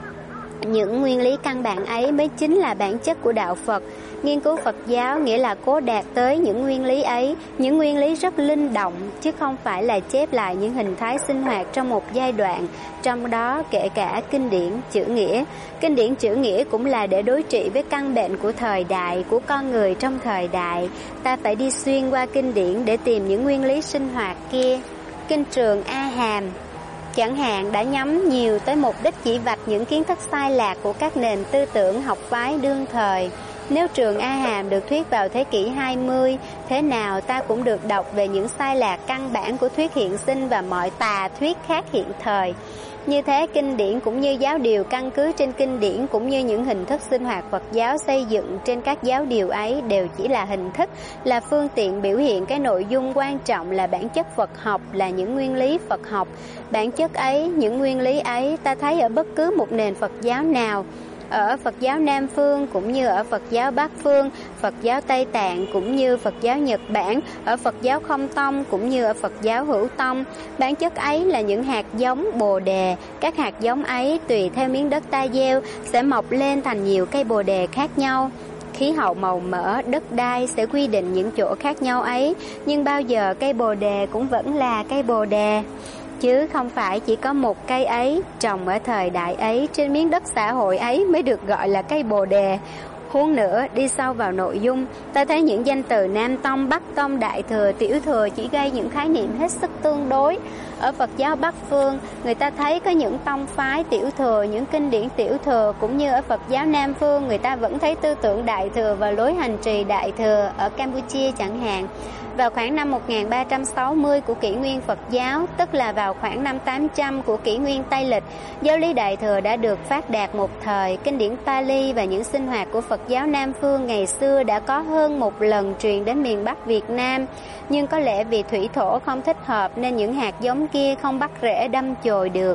Những nguyên lý căn bản ấy mới chính là bản chất của đạo Phật. Nghiên cứu Phật giáo nghĩa là cố đạt tới những nguyên lý ấy, những nguyên lý rất linh động, chứ không phải là chép lại những hình thái sinh hoạt trong một giai đoạn, trong đó kể cả kinh điển chữ nghĩa. Kinh điển chữ nghĩa cũng là để đối trị với căn bệnh của thời đại, của con người trong thời đại. Ta phải đi xuyên qua kinh điển để tìm những nguyên lý sinh hoạt kia. Kinh Trường A Hàm chẳng hạn đã nhắm nhiều tới mục đích chỉ vạch những kiến thức sai lạc của các nền tư tưởng học phái đương thời. Nếu Trường A Hàm được thuyết vào thế kỷ hai mươi, thế nào ta cũng được đọc về những sai lạc căn bản của thuyết hiện sinh và mọi tà thuyết khác hiện thời. Như thế, kinh điển cũng như giáo điều căn cứ trên kinh điển cũng như những hình thức sinh hoạt Phật giáo xây dựng trên các giáo điều ấy đều chỉ là hình thức, là phương tiện biểu hiện cái nội dung quan trọng là bản chất Phật học, là những nguyên lý Phật học. Bản chất ấy, những nguyên lý ấy ta thấy ở bất cứ một nền Phật giáo nào, ở Phật giáo Nam Phương cũng như ở Phật giáo Bắc Phương, Phật giáo Tây Tạng cũng như Phật giáo Nhật Bản, ở Phật giáo Không Tông cũng như ở Phật giáo Hữu Tông. Bản chất ấy là những hạt giống bồ đề. Các hạt giống ấy tùy theo miếng đất ta gieo sẽ mọc lên thành nhiều cây bồ đề khác nhau. Khí hậu màu mỡ, đất đai sẽ quy định những chỗ khác nhau ấy, nhưng bao giờ cây bồ đề cũng vẫn là cây bồ đề, chứ không phải chỉ có một cây ấy trồng ở thời đại ấy trên miếng đất xã hội ấy mới được gọi là cây bồ đề. Huống nữa, đi sâu vào nội dung, ta thấy những danh từ Nam Tông, Bắc Tông, Đại Thừa, Tiểu Thừa chỉ gây những khái niệm hết sức tương đối. Ở Phật giáo Bắc Phương, người ta thấy có những tông phái Tiểu Thừa, những kinh điển Tiểu Thừa, cũng như ở Phật giáo Nam Phương, người ta vẫn thấy tư tưởng Đại Thừa và lối hành trì Đại Thừa ở Campuchia chẳng hạn. Vào khoảng năm một nghìn ba trăm sáu mươi của kỷ nguyên Phật giáo, tức là vào khoảng năm tám trăm của kỷ nguyên Tây lịch, giáo lý Đại Thừa đã được phát đạt một thời. Kinh điển Pali và những sinh hoạt của Phật giáo Nam Phương ngày xưa đã có hơn một lần truyền đến miền Bắc Việt Nam, nhưng có lẽ vì thủy thổ không thích hợp nên những hạt giống kia không bắt rễ đâm chồi được.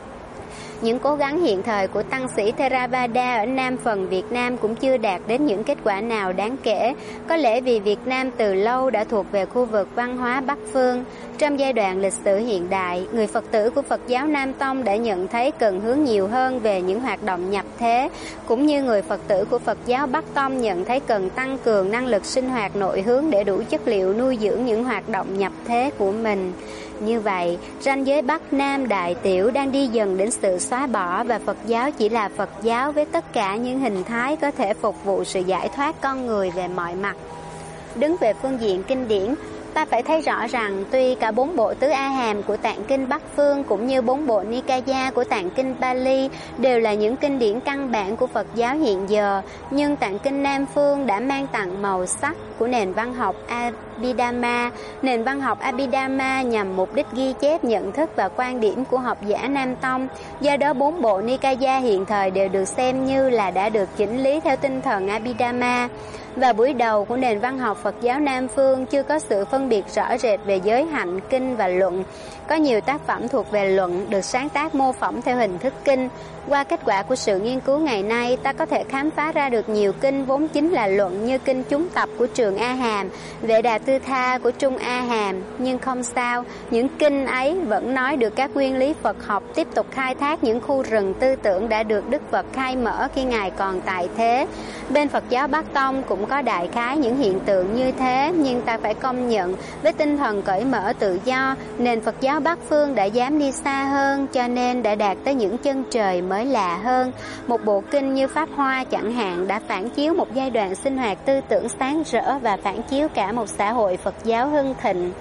Những cố gắng hiện thời của tăng sĩ Theravada ở Nam phần Việt Nam cũng chưa đạt đến những kết quả nào đáng kể, có lẽ vì Việt Nam từ lâu đã thuộc về khu vực văn hóa Bắc Phương. Trong giai đoạn lịch sử hiện đại, người Phật tử của Phật giáo Nam Tông đã nhận thấy cần hướng nhiều hơn về những hoạt động nhập thế, cũng như người Phật tử của Phật giáo Bắc Tông nhận thấy cần tăng cường năng lực sinh hoạt nội hướng để đủ chất liệu nuôi dưỡng những hoạt động nhập thế của mình. Như vậy, ranh giới Bắc Nam Đại Tiểu đang đi dần đến sự xóa bỏ và Phật giáo chỉ là Phật giáo với tất cả những hình thái có thể phục vụ sự giải thoát con người về mọi mặt. Đứng về phương diện kinh điển, ta phải thấy rõ rằng tuy cả bốn bộ tứ A Hàm của Tạng kinh Bắc Phương cũng như bốn bộ Nikaya của Tạng kinh Pali đều là những kinh điển căn bản của Phật giáo hiện giờ, nhưng Tạng kinh Nam Phương đã mang tặng màu sắc của nền văn học Abhidhamma. Nền văn học Abhidhamma nhằm mục đích ghi chép nhận thức và quan điểm của học giả Nam Tông. Do đó bốn bộ Nikaya hiện thời đều được xem như là đã được chỉnh lý theo tinh thần Abhidhamma. Và buổi đầu của nền văn học Phật giáo Nam Phương chưa có sự phân biệt rõ rệt về giới hạnh, kinh và luận. Có nhiều tác phẩm thuộc về luận được sáng tác mô phỏng theo hình thức kinh. Qua kết quả của sự nghiên cứu ngày nay, ta có thể khám phá ra được nhiều kinh vốn chính là luận, như kinh Chúng Tập của Trường A Hàm, Vệ Đà Tư Tha của Trung A Hàm. Nhưng không sao, những kinh ấy vẫn nói được các nguyên lý Phật học, tiếp tục khai thác những khu rừng tư tưởng đã được Đức Phật khai mở khi Ngài còn tại thế. Bên Phật giáo Bắc Tông cũng có đại khái những hiện tượng như thế, nhưng ta phải công nhận với tinh thần cởi mở tự do, nền Phật giáo Bắc Phương đã dám đi xa hơn, cho nên đã đạt tới những chân trời mới lạ hơn. Một bộ kinh như Pháp Hoa chẳng hạn đã phản chiếu một giai đoạn sinh hoạt tư tưởng sáng rỡ và phản chiếu cả một xã hội Phật giáo hưng thịnh.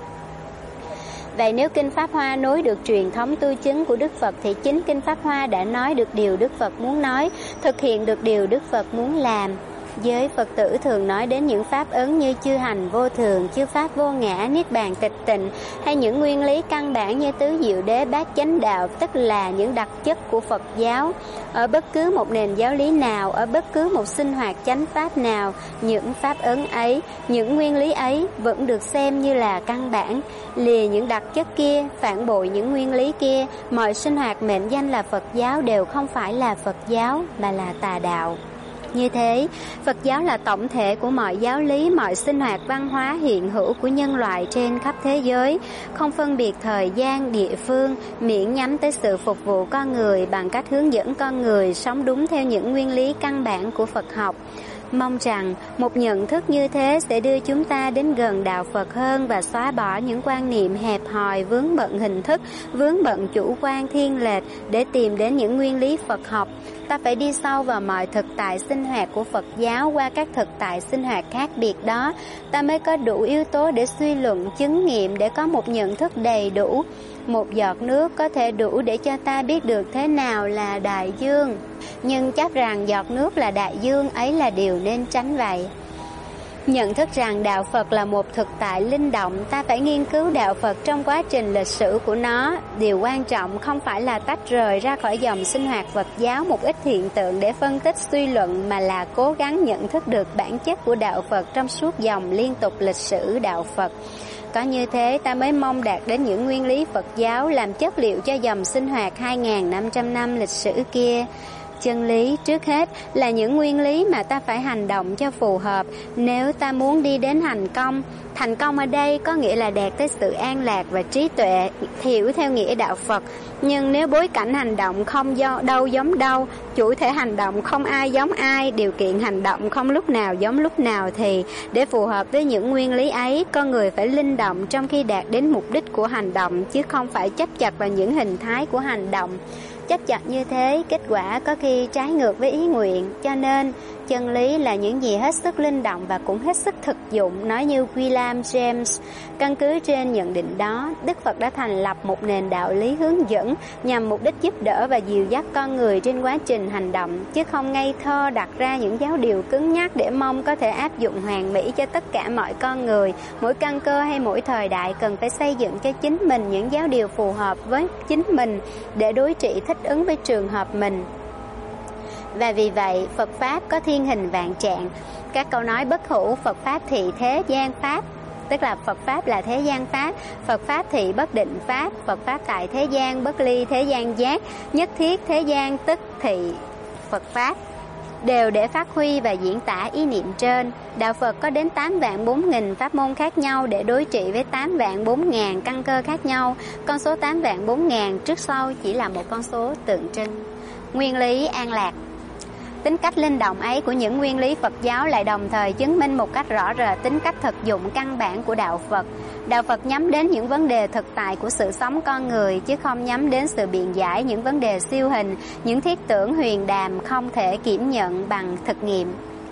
Vậy nếu kinh Pháp Hoa nối được truyền thống tu chứng của Đức Phật thì chính kinh Pháp Hoa đã nói được điều Đức Phật muốn nói, thực hiện được điều Đức Phật muốn làm. Giới Phật tử thường nói đến những pháp ấn như chư hành vô thường, chư pháp vô ngã, niết bàn tịch tịnh, hay những nguyên lý căn bản như tứ diệu đế, bát chánh đạo, tức là những đặc chất của Phật giáo. Ở bất cứ một nền giáo lý nào, ở bất cứ một sinh hoạt chánh pháp nào, những pháp ấn ấy, những nguyên lý ấy vẫn được xem như là căn bản. Lìa những đặc chất kia, phản bội những nguyên lý kia, mọi sinh hoạt mệnh danh là Phật giáo đều không phải là Phật giáo mà là tà đạo. Như thế, Phật giáo là tổng thể của mọi giáo lý, mọi sinh hoạt văn hóa hiện hữu của nhân loại trên khắp thế giới, không phân biệt thời gian, địa phương, miễn nhắm tới sự phục vụ con người bằng cách hướng dẫn con người sống đúng theo những nguyên lý căn bản của Phật học. Mong rằng một nhận thức như thế sẽ đưa chúng ta đến gần đạo Phật hơn và xóa bỏ những quan niệm hẹp hòi, vướng bận hình thức, vướng bận chủ quan thiên lệch để tìm đến những nguyên lý Phật học. Ta phải đi sâu vào mọi thực tại sinh hoạt của Phật giáo. Qua các thực tại sinh hoạt khác biệt đó, ta mới có đủ yếu tố để suy luận, chứng nghiệm, để có một nhận thức đầy đủ. Một giọt nước có thể đủ để cho ta biết được thế nào là đại dương, nhưng chắc rằng giọt nước là đại dương ấy là điều nên tránh vậy. Nhận thức rằng đạo Phật là một thực tại linh động, ta phải nghiên cứu đạo Phật trong quá trình lịch sử của nó. Điều quan trọng không phải là tách rời ra khỏi dòng sinh hoạt Phật giáo một ít hiện tượng để phân tích suy luận, mà là cố gắng nhận thức được bản chất của đạo Phật trong suốt dòng liên tục lịch sử đạo Phật. Có như thế ta mới mong đạt đến những nguyên lý Phật giáo làm chất liệu cho dòng sinh hoạt hai nghìn năm trăm năm lịch sử kia. Chân lý trước hết là những nguyên lý mà ta phải hành động cho phù hợp nếu ta muốn đi đến thành công. Thành công ở đây có nghĩa là đạt tới sự an lạc và trí tuệ, hiểu theo nghĩa đạo Phật. Nhưng nếu bối cảnh hành động không do đâu giống đâu, chủ thể hành động không ai giống ai, điều kiện hành động không lúc nào giống lúc nào, thì để phù hợp với những nguyên lý ấy, con người phải linh động trong khi đạt đến mục đích của hành động, chứ không phải chấp chặt vào những hình thái của hành động. Chấp chặt như thế, kết quả có khi trái ngược với ý nguyện. Cho nên, chân lý là những gì hết sức linh động và cũng hết sức thực dụng, nói như William James. Căn cứ trên nhận định đó, Đức Phật đã thành lập một nền đạo lý hướng dẫn nhằm mục đích giúp đỡ và dìu dắt con người trên quá trình hành động, chứ không ngây thơ đặt ra những giáo điều cứng nhắc để mong có thể áp dụng hoàn mỹ cho tất cả mọi con người. Mỗi căn cơ hay mỗi thời đại cần phải xây dựng cho chính mình những giáo điều phù hợp với chính mình để đối trị thích ứng với trường hợp mình. Và vì vậy, Phật Pháp có thiên hình vạn trạng. Các câu nói bất hủ Phật Pháp thị thế gian Pháp, tức là Phật Pháp là thế gian Pháp, Phật Pháp thị bất định Pháp, Phật Pháp tại thế gian bất ly thế gian giác, nhất thiết thế gian tức thị Phật Pháp, đều để phát huy và diễn tả ý niệm trên. Đạo Phật có đến tám vạn bốn nghìn pháp môn khác nhau để đối trị với tám vạn bốn ngàn căn cơ khác nhau. Con số tám vạn bốn ngàn trước sau chỉ là một con số tượng trưng. Nguyên lý an lạc. Tính cách linh động ấy của những nguyên lý Phật giáo lại đồng thời chứng minh một cách rõ rệt tính cách thực dụng căn bản của đạo Phật. Đạo Phật nhắm đến những vấn đề thực tại của sự sống con người, chứ không nhắm đến sự biện giải những vấn đề siêu hình, những thiết tưởng huyền đàm không thể kiểm nhận bằng thực nghiệm.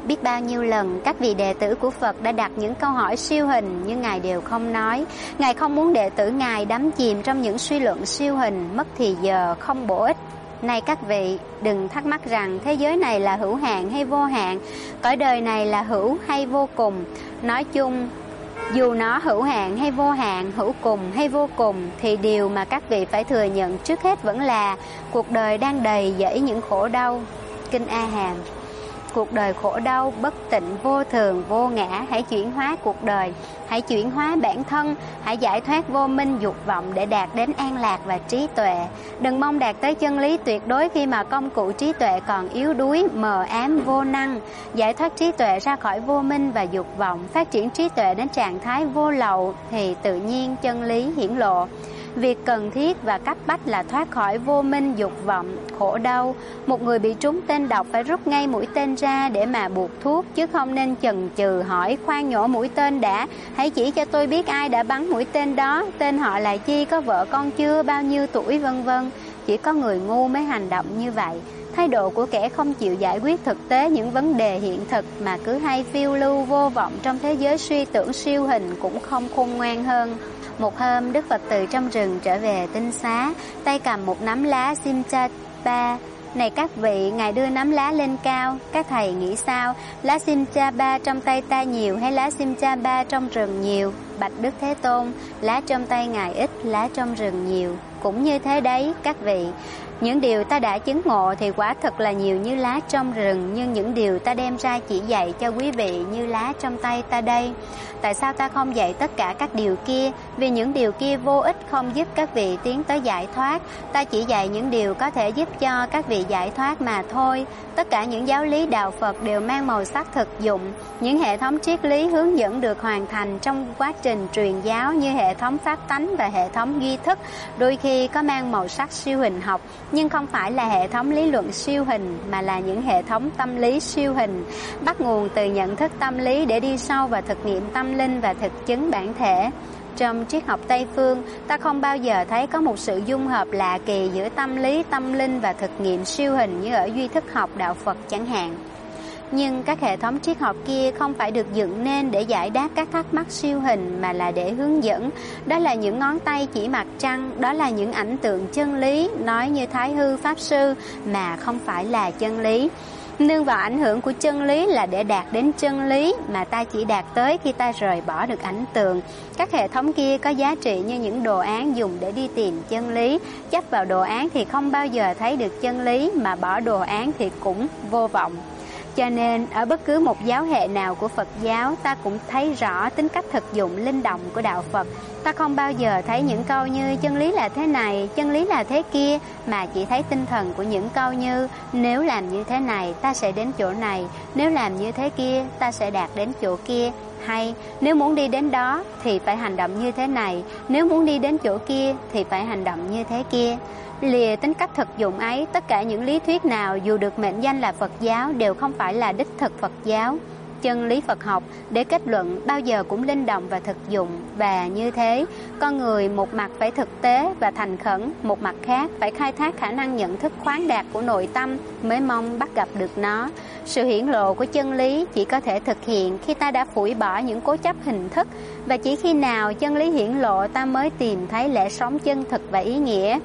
Biết bao nhiêu lần các vị đệ tử của Phật đã đặt những câu hỏi siêu hình nhưng Ngài đều không nói. Ngài không muốn đệ tử Ngài đắm chìm trong những suy luận siêu hình, mất thì giờ, không bổ ích. Này các vị, đừng thắc mắc rằng thế giới này là hữu hạn hay vô hạn, cõi đời này là hữu hay vô cùng. Nói chung, dù nó hữu hạn hay vô hạn, hữu cùng hay vô cùng, thì điều mà các vị phải thừa nhận trước hết vẫn là cuộc đời đang đầy dẫy những khổ đau. Kinh A Hàm. Cuộc đời khổ đau, bất tịnh, vô thường, vô ngã. Hãy chuyển hóa cuộc đời, hãy chuyển hóa bản thân, hãy giải thoát vô minh dục vọng để đạt đến an lạc và trí tuệ. Đừng mong đạt tới chân lý tuyệt đối khi mà công cụ trí tuệ còn yếu đuối, mờ ám, vô năng. Giải thoát trí tuệ ra khỏi vô minh và dục vọng, phát triển trí tuệ đến trạng thái vô lậu thì tự nhiên chân lý hiển lộ. Việc cần thiết và cấp bách là thoát khỏi vô minh, dục vọng, khổ đau. Một người bị trúng tên độc phải rút ngay mũi tên ra để mà buộc thuốc, chứ không nên chần chừ hỏi khoan nhổ mũi tên đã. Hãy chỉ cho tôi biết ai đã bắn mũi tên đó, tên họ là chi, có vợ con chưa, bao nhiêu tuổi, vân vân. Chỉ có người ngu mới hành động như vậy. Thái độ của kẻ không chịu giải quyết thực tế những vấn đề hiện thực mà cứ hay phiêu lưu vô vọng trong thế giới suy tưởng siêu hình cũng không khôn ngoan hơn. Một hôm, Đức Phật từ trong rừng trở về Tinh Xá, tay cầm một nắm lá Simchapa. Này các vị, Ngài đưa nắm lá lên cao. Các thầy nghĩ sao? Lá Simchapa trong tay ta nhiều hay lá Simchapa trong rừng nhiều? Bạch Đức Thế Tôn, lá trong tay Ngài ít, lá trong rừng nhiều. Cũng như thế đấy, các vị. Những điều ta đã chứng ngộ thì quả thật là nhiều như lá trong rừng, nhưng những điều ta đem ra chỉ dạy cho quý vị như lá trong tay ta đây. Tại sao ta không dạy tất cả các điều kia? Vì những điều kia vô ích, không giúp các vị tiến tới giải thoát. Ta chỉ dạy những điều có thể giúp cho các vị giải thoát mà thôi. Tất cả những giáo lý đạo Phật đều mang màu sắc thực dụng. Những hệ thống triết lý hướng dẫn được hoàn thành trong quá trình truyền giáo như hệ thống pháp tánh và hệ thống duy thức, đôi khi có mang màu sắc siêu hình học, nhưng không phải là hệ thống lý luận siêu hình mà là những hệ thống tâm lý siêu hình, bắt nguồn từ nhận thức tâm lý để đi sâu vào thực nghiệm tâm linh và thực chứng bản thể. Trong triết học Tây phương, ta không bao giờ thấy có một sự dung hợp lạ kỳ giữa tâm lý, tâm linh và thực nghiệm siêu hình như ở duy thức học đạo Phật chẳng hạn. Nhưng các hệ thống triết học kia không phải được dựng nên để giải đáp các thắc mắc siêu hình mà là để hướng dẫn. Đó là những ngón tay chỉ mặt trăng, đó là những ảnh tượng chân lý, nói như Thái Hư Pháp Sư mà không phải là chân lý. Nương vào ảnh hưởng của chân lý là để đạt đến chân lý mà ta chỉ đạt tới khi ta rời bỏ được ảnh tượng. Các hệ thống kia có giá trị như những đồ án dùng để đi tìm chân lý. Chấp vào đồ án thì không bao giờ thấy được chân lý, mà bỏ đồ án thì cũng vô vọng. Cho nên, ở bất cứ một giáo hệ nào của Phật giáo, ta cũng thấy rõ tính cách thực dụng linh động của đạo Phật. Ta không bao giờ thấy những câu như chân lý là thế này, chân lý là thế kia, mà chỉ thấy tinh thần của những câu như nếu làm như thế này, ta sẽ đến chỗ này, nếu làm như thế kia, ta sẽ đạt đến chỗ kia. Hay, nếu muốn đi đến đó thì phải hành động như thế này, nếu muốn đi đến chỗ kia thì phải hành động như thế kia. Lìa tính cách thực dụng ấy, tất cả những lý thuyết nào dù được mệnh danh là Phật giáo đều không phải là đích thực Phật giáo. Chân lý Phật học để kết luận bao giờ cũng linh động và thực dụng. Và như thế, con người một mặt phải thực tế và thành khẩn, một mặt khác phải khai thác khả năng nhận thức khoáng đạt của nội tâm mới mong bắt gặp được nó. Sự hiển lộ của chân lý chỉ có thể thực hiện khi ta đã phủi bỏ những cố chấp hình thức, và chỉ khi nào chân lý hiển lộ ta mới tìm thấy lẽ sống chân thực và ý nghĩa.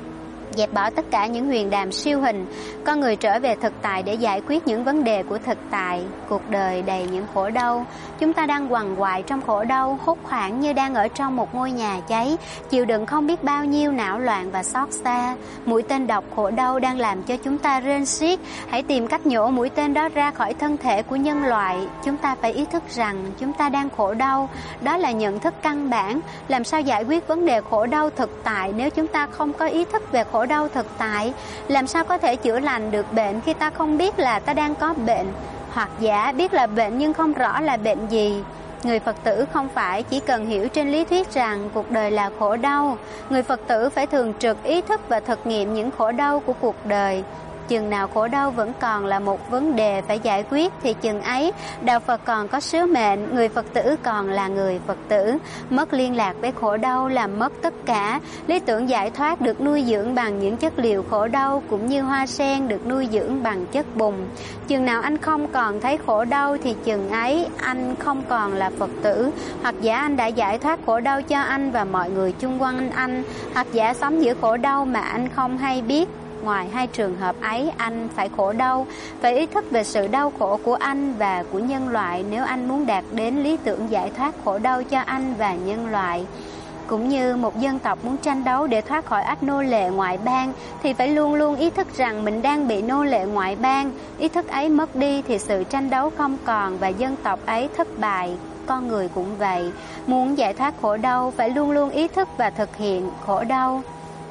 Dẹp bỏ tất cả những huyền đàm siêu hình, con người trở về thực tại để giải quyết những vấn đề của thực tại. Cuộc đời đầy những khổ đau, chúng ta đang quằn quại trong khổ đau, hốt hoảng như đang ở trong một ngôi nhà cháy, chịu đựng không biết bao nhiêu não loạn và xót xa. Mũi tên độc khổ đau đang làm cho chúng ta rên xiết. Hãy tìm cách nhổ mũi tên đó ra khỏi thân thể của nhân loại. Chúng ta phải ý thức rằng chúng ta đang khổ đau, đó là nhận thức căn bản. Làm sao giải quyết vấn đề khổ đau thực tại nếu chúng ta không có ý thức về khổ đau thực tại? Làm sao có thể chữa lành được bệnh khi ta không biết là ta đang có bệnh, hoặc giả biết là bệnh nhưng không rõ là bệnh gì? Người Phật tử không phải chỉ cần hiểu trên lý thuyết rằng cuộc đời là khổ đau. Người Phật tử phải thường trực ý thức và thực nghiệm những khổ đau của cuộc đời. Chừng nào khổ đau vẫn còn là một vấn đề phải giải quyết thì chừng ấy đạo Phật còn có sứ mệnh, người Phật tử còn là người Phật tử. Mất liên lạc với khổ đau là mất tất cả. Lý tưởng giải thoát được nuôi dưỡng bằng những chất liệu khổ đau, cũng như hoa sen được nuôi dưỡng bằng chất bùn. Chừng nào anh không còn thấy khổ đau thì chừng ấy anh không còn là Phật tử. Hoặc giả anh đã giải thoát khổ đau cho anh và mọi người chung quanh anh, hoặc giả sống giữa khổ đau mà anh không hay biết. Ngoài hai trường hợp ấy, anh phải khổ đau, phải ý thức về sự đau khổ của anh và của nhân loại nếu anh muốn đạt đến lý tưởng giải thoát khổ đau cho anh và nhân loại. Cũng như một dân tộc muốn tranh đấu để thoát khỏi ách nô lệ ngoại bang thì phải luôn luôn ý thức rằng mình đang bị nô lệ ngoại bang. Ý thức ấy mất đi thì sự tranh đấu không còn và dân tộc ấy thất bại. Con người cũng vậy, muốn giải thoát khổ đau phải luôn luôn ý thức và thực hiện khổ đau.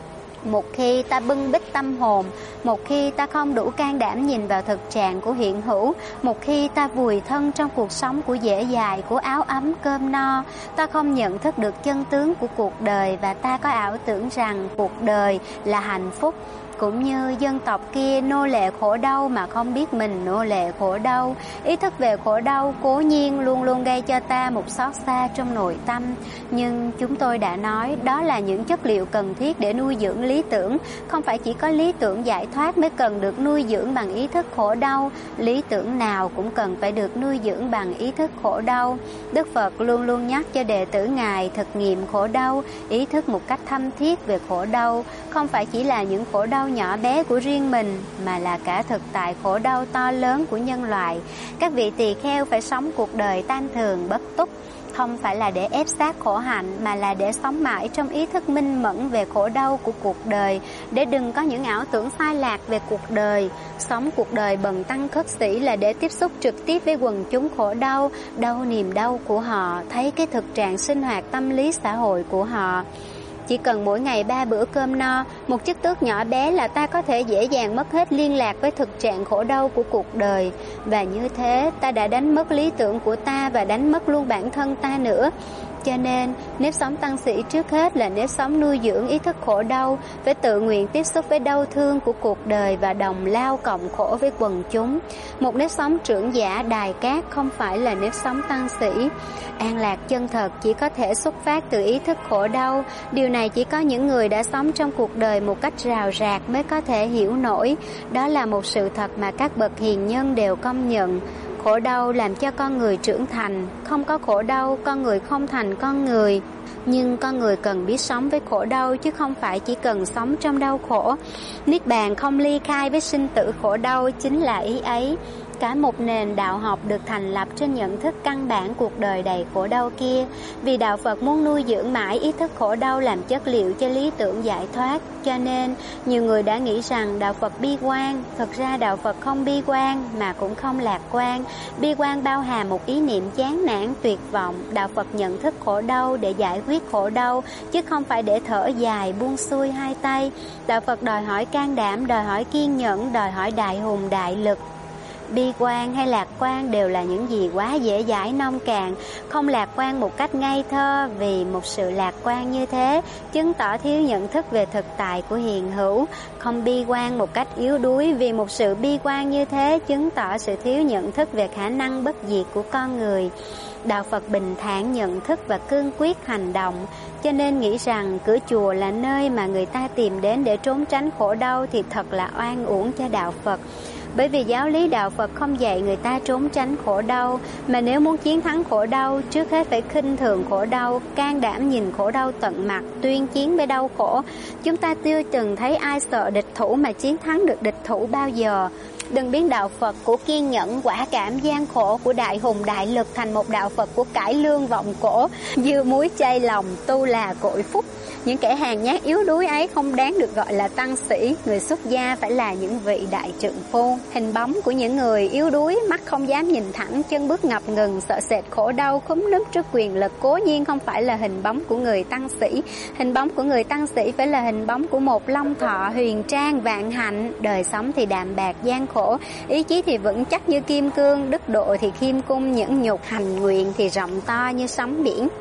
Một khi ta bưng bít tâm hồn, một khi ta không đủ can đảm nhìn vào thực trạng của hiện hữu, một khi ta vùi thân trong cuộc sống của dễ dãi, của áo ấm cơm no, ta không nhận thức được chân tướng của cuộc đời và ta có ảo tưởng rằng cuộc đời là hạnh phúc. Cũng như dân tộc kia nô lệ khổ đau mà không biết mình nô lệ khổ đau. Ý thức về khổ đau cố nhiên luôn luôn gây cho ta một xót xa trong nội tâm. Nhưng chúng tôi đã nói đó là những chất liệu cần thiết để nuôi dưỡng lý tưởng. Không phải chỉ có lý tưởng giải thoát mới cần được nuôi dưỡng bằng ý thức khổ đau. Lý tưởng nào cũng cần phải được nuôi dưỡng bằng ý thức khổ đau. Đức Phật luôn luôn nhắc cho đệ tử Ngài thực nghiệm khổ đau, ý thức một cách thâm thiết về khổ đau. Không phải chỉ là những khổ đau nhỏ bé của riêng mình mà là cả thực tại khổ đau to lớn của nhân loại. Các vị tỳ kheo phải sống cuộc đời tam thường bất túc, không phải là để ép sát khổ hạnh mà là để sống mãi trong ý thức minh mẫn về khổ đau của cuộc đời, để đừng có những ảo tưởng sai lạc về cuộc đời. Sống cuộc đời bần tăng khất sĩ là để tiếp xúc trực tiếp với quần chúng khổ đau, đau niềm đau của họ, thấy cái thực trạng sinh hoạt tâm lý xã hội của họ. Chỉ cần mỗi ngày ba bữa cơm no, một chiếc tước nhỏ bé là ta có thể dễ dàng mất hết liên lạc với thực trạng khổ đau của cuộc đời. Và như thế, ta đã đánh mất lý tưởng của ta và đánh mất luôn bản thân ta nữa. Cho nên, nếp sống tăng sĩ trước hết là nếp sống nuôi dưỡng ý thức khổ đau, phải tự nguyện tiếp xúc với đau thương của cuộc đời và đồng lao cộng khổ với quần chúng. Một nếp sống trưởng giả đài cát không phải là nếp sống tăng sĩ. An lạc chân thật chỉ có thể xuất phát từ ý thức khổ đau. Điều này chỉ có những người đã sống trong cuộc đời một cách rào rạc mới có thể hiểu nổi. Đó là một sự thật mà các bậc hiền nhân đều công nhận. Khổ đau làm cho con người trưởng thành. Không có khổ đau, con người không thành con người. Nhưng con người cần biết sống với khổ đau chứ không phải chỉ cần sống trong đau khổ. Niết bàn không ly khai với sinh tử khổ đau chính là ý ấy. Cả một nền đạo học được thành lập trên nhận thức căn bản cuộc đời đầy khổ đau kia. Vì đạo Phật muốn nuôi dưỡng mãi ý thức khổ đau làm chất liệu cho lý tưởng giải thoát. Cho nên, nhiều người đã nghĩ rằng đạo Phật bi quan. Thực ra đạo Phật không bi quan mà cũng không lạc quan. Bi quan bao hàm một ý niệm chán nản, tuyệt vọng. Đạo Phật nhận thức khổ đau để giải quyết khổ đau, chứ không phải để thở dài, buông xuôi hai tay. Đạo Phật đòi hỏi can đảm, đòi hỏi kiên nhẫn, đòi hỏi đại hùng đại lực. Bi quan hay lạc quan đều là những gì quá dễ dãi nông cạn. Không lạc quan một cách ngây thơ, vì một sự lạc quan như thế chứng tỏ thiếu nhận thức về thực tại của hiện hữu. Không bi quan một cách yếu đuối, vì một sự bi quan như thế chứng tỏ sự thiếu nhận thức về khả năng bất diệt của con người. Đạo Phật bình thản nhận thức và cương quyết hành động. Cho nên nghĩ rằng cửa chùa là nơi mà người ta tìm đến để trốn tránh khổ đau thì thật là oan uổng cho đạo Phật. Bởi vì giáo lý đạo Phật không dạy người ta trốn tránh khổ đau, mà nếu muốn chiến thắng khổ đau, trước hết phải khinh thường khổ đau, can đảm nhìn khổ đau tận mặt, tuyên chiến với đau khổ. Chúng ta chưa từng thấy ai sợ địch thủ mà chiến thắng được địch thủ bao giờ. Đừng biến đạo Phật của kiên nhẫn, quả cảm, gian khổ, của đại hùng đại lực thành một đạo Phật của cải lương vọng cổ, dưa muối chay lòng, tu là cội phúc. Những kẻ hèn nhát yếu đuối ấy không đáng được gọi là tăng sĩ. Người xuất gia phải là những vị đại trượng phu. Hình bóng của những người yếu đuối, mắt không dám nhìn thẳng, chân bước ngập ngừng, sợ sệt khổ đau, khúm núm trước quyền lực, cố nhiên không phải là hình bóng của người tăng sĩ. Hình bóng của người tăng sĩ phải là hình bóng của một long thọ huyền trang vạn hạnh. Đời sống thì đạm bạc gian khổ, ý chí thì vững chắc như kim cương, đức độ thì khiêm cung nhẫn nhục, hành nguyện thì rộng to như sóng biển.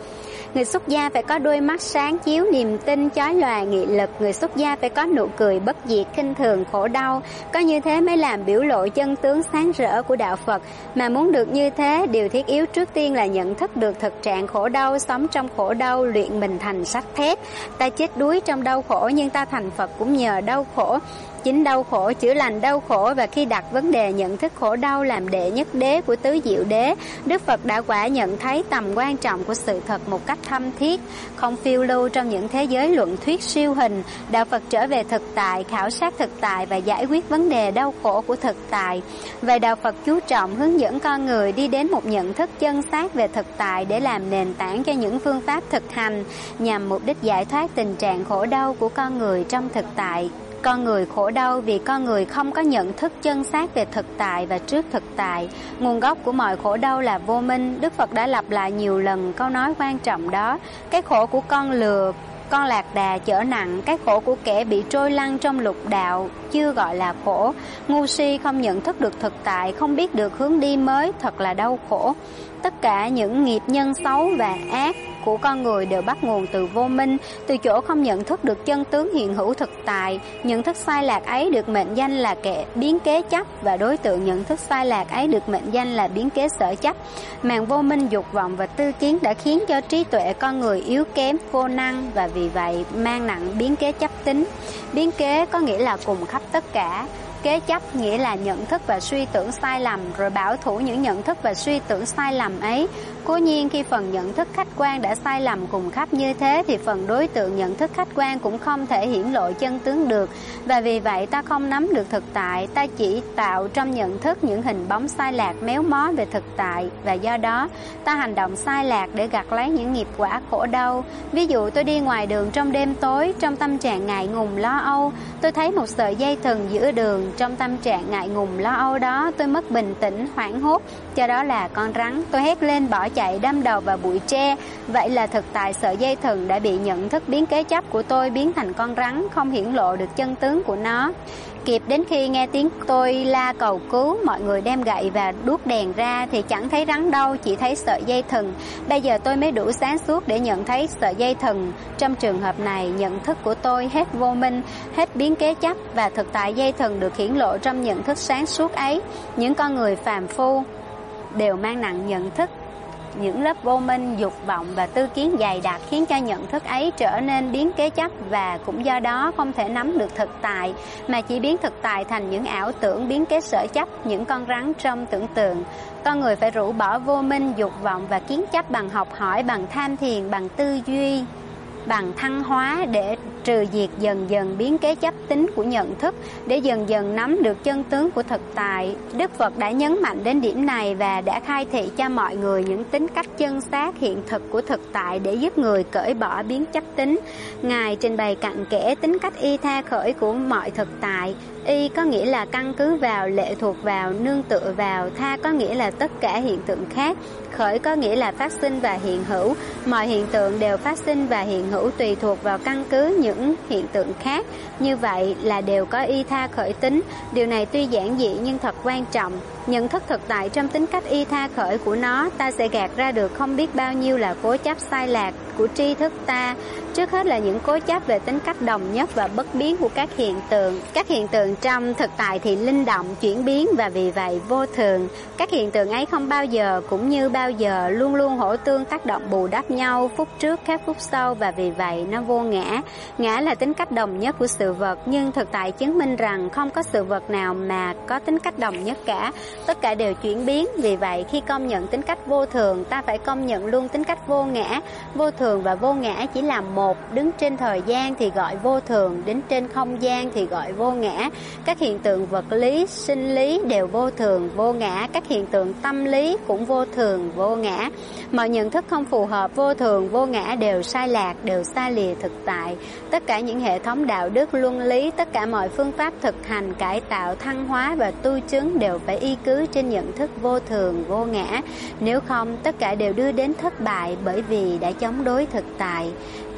Người xuất gia phải có đôi mắt sáng chiếu niềm tin chói lòa nghị lực. Người xuất gia phải có nụ cười bất diệt khinh thường khổ đau. Có như thế mới làm biểu lộ chân tướng sáng rỡ của đạo Phật. Mà muốn được như thế, điều thiết yếu trước tiên là nhận thức được thực trạng khổ đau, sống trong khổ đau, luyện mình thành sắt thép. Ta chết đuối trong đau khổ, nhưng ta thành Phật cũng nhờ đau khổ. Chính đau khổ chữa lành đau khổ, và khi đặt vấn đề nhận thức khổ đau làm đệ nhất đế của tứ diệu đế, Đức Phật đã quả nhận thấy tầm quan trọng của sự thật một cách thâm thiết. Không phiêu lưu trong những thế giới luận thuyết siêu hình, đạo Phật trở về thực tại, khảo sát thực tại và giải quyết vấn đề đau khổ của thực tại. Vậy đạo Phật chú trọng hướng dẫn con người đi đến một nhận thức chân xác về thực tại để làm nền tảng cho những phương pháp thực hành nhằm mục đích giải thoát tình trạng khổ đau của con người trong thực tại. Con người khổ đau vì con người không có nhận thức chân xác về thực tại và trước thực tại. Nguồn gốc của mọi khổ đau là vô minh. Đức Phật đã lặp lại nhiều lần câu nói quan trọng đó. Cái khổ của con lừa, con lạc đà chở nặng, cái khổ của kẻ bị trôi lăn trong lục đạo chưa gọi là khổ. Ngu si không nhận thức được thực tại, không biết được hướng đi mới, thật là đau khổ. Tất cả những nghiệp nhân xấu và ác của con người đều bắt nguồn từ vô minh, từ chỗ không nhận thức được chân tướng hiện hữu thực tại. Nhận thức sai lạc ấy được mệnh danh là kẻ biến kế chấp, và đối tượng nhận thức sai lạc ấy được mệnh danh là biến kế sở chấp. Màn vô minh, dục vọng và tư kiến đã khiến cho trí tuệ con người yếu kém, vô năng, và vì vậy mang nặng biến kế chấp tính. Biến kế có nghĩa là cùng khắp tất cả. Kế chấp nghĩa là nhận thức và suy tưởng sai lầm, rồi bảo thủ những nhận thức và suy tưởng sai lầm ấy. Cố nhiên khi phần nhận thức khách quan đã sai lầm cùng khắp như thế, thì phần đối tượng nhận thức khách quan cũng không thể hiển lộ chân tướng được. Và vì vậy ta không nắm được thực tại, ta chỉ tạo trong nhận thức những hình bóng sai lạc méo mó về thực tại. Và do đó ta hành động sai lạc để gặt lấy những nghiệp quả khổ đau. Ví dụ tôi đi ngoài đường trong đêm tối, trong tâm trạng ngại ngùng lo âu, tôi thấy một sợi dây thừng giữa đường. Trong tâm trạng ngại ngùng lo âu đó, tôi mất bình tĩnh, hoảng hốt, cho đó là con rắn. Tôi hét lên bỏ chạy, đâm đầu vào bụi tre. Vậy là thực tại sợi dây thừng đã bị nhận thức biến kế chấp của tôi biến thành con rắn, không hiển lộ được chân tướng của nó. Kịp đến khi nghe tiếng tôi la cầu cứu, mọi người đem gậy và đuốc đèn ra thì chẳng thấy rắn đâu, chỉ thấy sợi dây thừng. Bây giờ tôi mới đủ sáng suốt để nhận thấy sợi dây thừng. Trong trường hợp này, nhận thức của tôi hết vô minh, hết biến kế chấp, và thực tại dây thừng được hiển lộ trong nhận thức sáng suốt ấy. Những con người phàm phu đều mang nặng nhận thức, những lớp vô minh, dục vọng và tư kiến dày đặc khiến cho nhận thức ấy trở nên biến kế chấp, và cũng do đó không thể nắm được thực tại, mà chỉ biến thực tại thành những ảo tưởng, biến kế sở chấp, những con rắn trong tưởng tượng. Con người phải rũ bỏ vô minh, dục vọng và kiến chấp bằng học hỏi, bằng tham thiền, bằng tư duy, bằng thăng hóa, để trừ diệt dần dần biến kế chấp tính của nhận thức, để dần dần nắm được chân tướng của thực tại. Đức Phật đã nhấn mạnh đến điểm này và đã khai thị cho mọi người những tính cách chân xác hiện thực của thực tại để giúp người cởi bỏ biến chấp tính. Ngài trình bày cặn kẽ tính cách y tha khởi của mọi thực tại. Y có nghĩa là căn cứ vào, lệ thuộc vào, nương tựa vào. Tha có nghĩa là tất cả hiện tượng khác. Khởi có nghĩa là phát sinh và hiện hữu. Mọi hiện tượng đều phát sinh và hiện hữu tùy thuộc vào căn cứ những hiện tượng khác. Như vậy là đều có y tha khởi tính. Điều này tuy giản dị nhưng thật quan trọng. Nhận thức thực tại trong tính cách y tha khởi của nó, ta sẽ gạt ra được không biết bao nhiêu là cố chấp sai lạc của tri thức ta. Trước hết là những cố chấp về tính cách đồng nhất và bất biến của các hiện tượng. Các hiện tượng trong thực tại thì linh động, chuyển biến và vì vậy vô thường. Các hiện tượng ấy không bao giờ cũng như bao giờ, luôn luôn hỗ tương tác động bù đắp nhau, phút trước khác phút sau, và vì vậy nó vô ngã. Ngã là tính cách đồng nhất của sự vật, nhưng thực tại chứng minh rằng không có sự vật nào mà có tính cách đồng nhất cả. Tất cả đều chuyển biến. Vì vậy khi công nhận tính cách vô thường, ta phải công nhận luôn tính cách vô ngã. Vô thường và vô ngã chỉ là một. Đứng trên thời gian thì gọi vô thường, đứng trên không gian thì gọi vô ngã. Các hiện tượng vật lý, sinh lý đều vô thường, vô ngã. Các hiện tượng tâm lý cũng vô thường, vô ngã. Mọi nhận thức không phù hợp, vô thường, vô ngã đều sai lạc, đều xa lìa thực tại. Tất cả những hệ thống đạo đức, luân lý, tất cả mọi phương pháp thực hành, cải tạo, thăng hóa và tu chứng đều phải y cứ trên nhận thức vô thường, vô ngã. Nếu không, tất cả đều đưa đến thất bại bởi vì đã chống đối thực tại.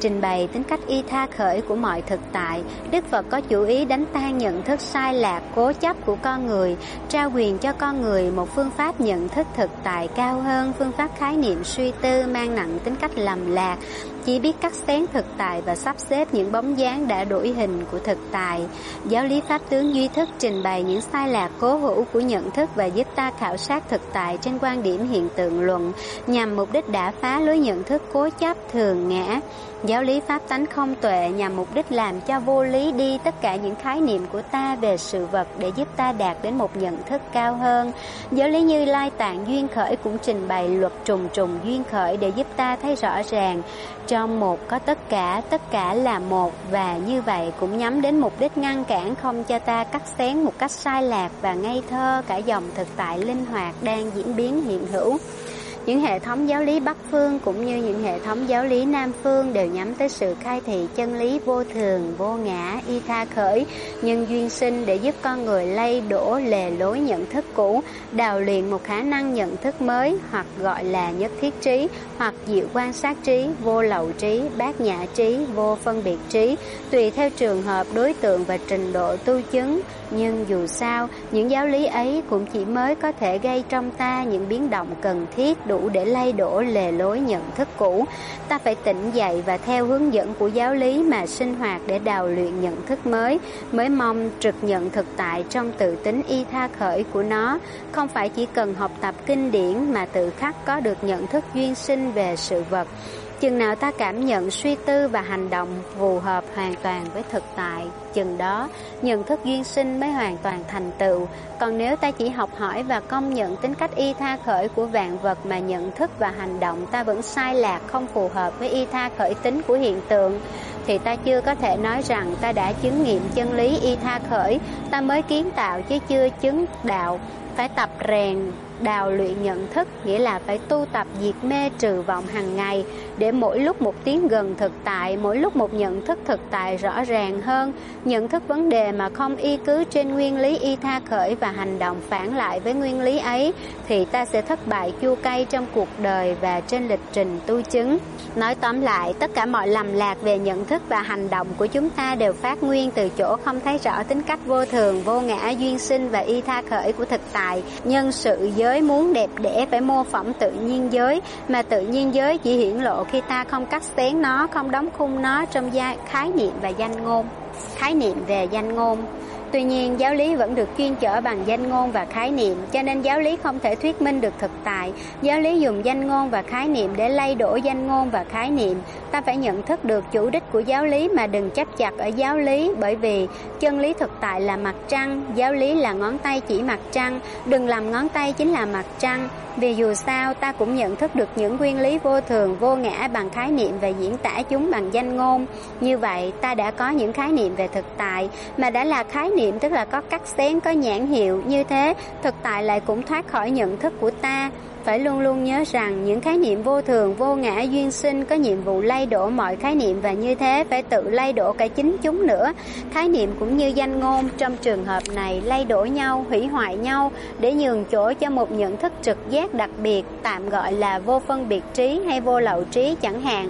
trình bày tính cách y tha khởi của mọi thực tại, Đức Phật có chủ ý đánh tan nhận thức sai lạc, cố chấp của con người, trao quyền cho con người một phương pháp nhận thức thực tại cao hơn phương pháp khái niệm suy tư mang nặng tính cách lầm lạc, chỉ biết cắt xén thực tại và sắp xếp những bóng dáng đã đổi hình của thực tại. Giáo lý pháp tướng duy thức trình bày những sai lạc cố hữu của nhận thức và giúp ta khảo sát thực tại trên quan điểm hiện tượng luận, nhằm mục đích đả phá lối nhận thức cố chấp thường ngã. Giáo lý pháp tánh không tuệ nhằm mục đích làm cho vô lý đi tất cả những khái niệm của ta về sự vật để giúp ta đạt đến một nhận thức cao hơn. Giáo lý Như Lai Tạng duyên khởi cũng trình bày luật trùng trùng duyên khởi để giúp ta thấy rõ ràng trong một có tất cả, tất cả là một, và như vậy cũng nhắm đến mục đích ngăn cản không cho ta cắt xén một cách sai lạc và ngây thơ cả dòng thực tại linh hoạt đang diễn biến hiện hữu. Những hệ thống giáo lý Bắc Phương cũng như những hệ thống giáo lý Nam Phương đều nhắm tới sự khai thị chân lý vô thường, vô ngã, y tha khởi, nhân duyên sinh để giúp con người lay đổ lề lối nhận thức cũ, đào luyện một khả năng nhận thức mới, hoặc gọi là nhất thiết trí, hoặc diệu quan sát trí, vô lậu trí, bát nhã trí, vô phân biệt trí, tùy theo trường hợp, đối tượng và trình độ tu chứng. Nhưng dù sao, những giáo lý ấy cũng chỉ mới có thể gây trong ta những biến động cần thiết đủ để lay đổ lề lối nhận thức cũ. Ta phải tỉnh dậy và theo hướng dẫn của giáo lý mà sinh hoạt để đào luyện nhận thức mới, mới mong trực nhận thực tại trong tự tính y tha khởi của nó. Không phải chỉ cần học tập kinh điển mà tự khắc có được nhận thức duyên sinh về sự vật. Chừng nào ta cảm nhận, suy tư và hành động phù hợp hoàn toàn với thực tại, chừng đó nhận thức duyên sinh mới hoàn toàn thành tựu. Còn nếu ta chỉ học hỏi và công nhận tính cách y tha khởi của vạn vật mà nhận thức và hành động ta vẫn sai lạc, không phù hợp với y tha khởi tính của hiện tượng, thì ta chưa có thể nói rằng ta đã chứng nghiệm chân lý y tha khởi. Ta mới kiến tạo chứ chưa chứng đạo. Phải tập rèn đào luyện nhận thức, nghĩa là phải tu tập diệt mê trừ vọng hàng ngày, để mỗi lúc một tiến gần thực tại, mỗi lúc một nhận thức thực tại rõ ràng hơn. Nhận thức vấn đề mà không y cứ trên nguyên lý y tha khởi và hành động phản lại với nguyên lý ấy, thì ta sẽ thất bại chua cay trong cuộc đời và trên lịch trình tu chứng. Nói tóm lại, tất cả mọi lầm lạc về nhận thức và hành động của chúng ta đều phát nguyên từ chỗ không thấy rõ tính cách vô thường, vô ngã, duyên sinh và y tha khởi của thực tại. Nhân sự giới muốn đẹp đẽ phải mô phỏng tự nhiên giới, mà tự nhiên giới chỉ hiển lộ khi ta không cắt xén nó, không đóng khung nó trong gia, khái niệm và danh ngôn. Khái niệm về danh ngôn. Tuy nhiên, giáo lý vẫn được chuyên chở bằng danh ngôn và khái niệm, cho nên giáo lý không thể thuyết minh được thực tại. Giáo lý dùng danh ngôn và khái niệm để lay đổ danh ngôn và khái niệm. Ta phải nhận thức được chủ đích của giáo lý mà đừng chấp chặt ở giáo lý, bởi vì chân lý thực tại là mặt trăng, giáo lý là ngón tay chỉ mặt trăng, đừng làm ngón tay chính là mặt trăng. Vì dù sao ta cũng nhận thức được những nguyên lý vô thường, vô ngã bằng khái niệm và diễn tả chúng bằng danh ngôn. Như vậy ta đã có những khái niệm về thực tại, mà đã là khái niệm tức là có cắt xén, có nhãn hiệu. Như thế thực tại lại cũng thoát khỏi nhận thức của ta. Phải luôn luôn nhớ rằng những khái niệm vô thường, vô ngã, duyên sinh có nhiệm vụ lay đổ mọi khái niệm, và như thế phải tự lay đổ cả chính chúng nữa. Khái niệm cũng như danh ngôn trong trường hợp này lay đổ nhau, hủy hoại nhau để nhường chỗ cho một nhận thức trực giác đặc biệt, tạm gọi là vô phân biệt trí hay vô lậu trí chẳng hạn.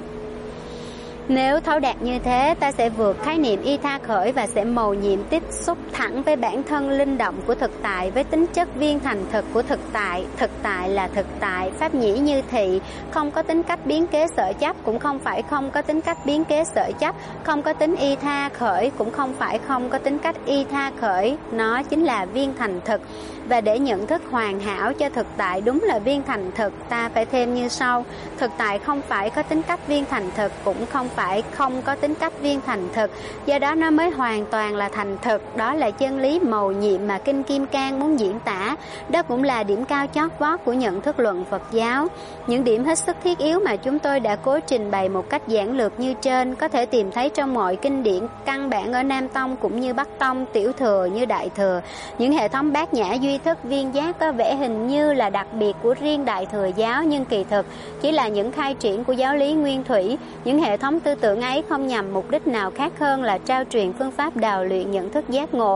Nếu thấu đạt như thế, ta sẽ vượt khái niệm y tha khởi và sẽ mầu nhiệm tiếp xúc thẳng với bản thân linh động của thực tại, với tính chất viên thành thực của thực tại. Thực tại là thực tại, pháp nhĩ như thị, không có tính cách biến kế sở chấp, cũng không phải không có tính cách biến kế sở chấp, không có tính y tha khởi, cũng không phải không có tính cách y tha khởi. Nó chính là viên thành thực. Và để nhận thức hoàn hảo cho thực tại đúng là viên thành thực, ta phải thêm như sau. Thực tại không phải có tính cách viên thành thực, cũng không phải không có tính cách viên thành thực, do đó nó mới hoàn toàn là thành thực. Đó là chân lý mầu nhiệm mà Kinh Kim Cang muốn diễn tả. Đó cũng là điểm cao chót vót của nhận thức luận Phật giáo. Những điểm hết sức thiết yếu mà chúng tôi đã cố trình bày một cách giản lược như trên có thể tìm thấy trong mọi kinh điển căn bản ở Nam Tông cũng như Bắc Tông, Tiểu Thừa như Đại Thừa. Những hệ thống bát nhã duy thức viên giác có vẻ hình như là đặc biệt của riêng Đại Thừa giáo, nhưng kỳ thực chỉ là những khai triển của giáo lý nguyên thủy. Những hệ thống tư tưởng ấy không nhằm mục đích nào khác hơn là trao truyền phương pháp đào luyện nhận thức giác ngộ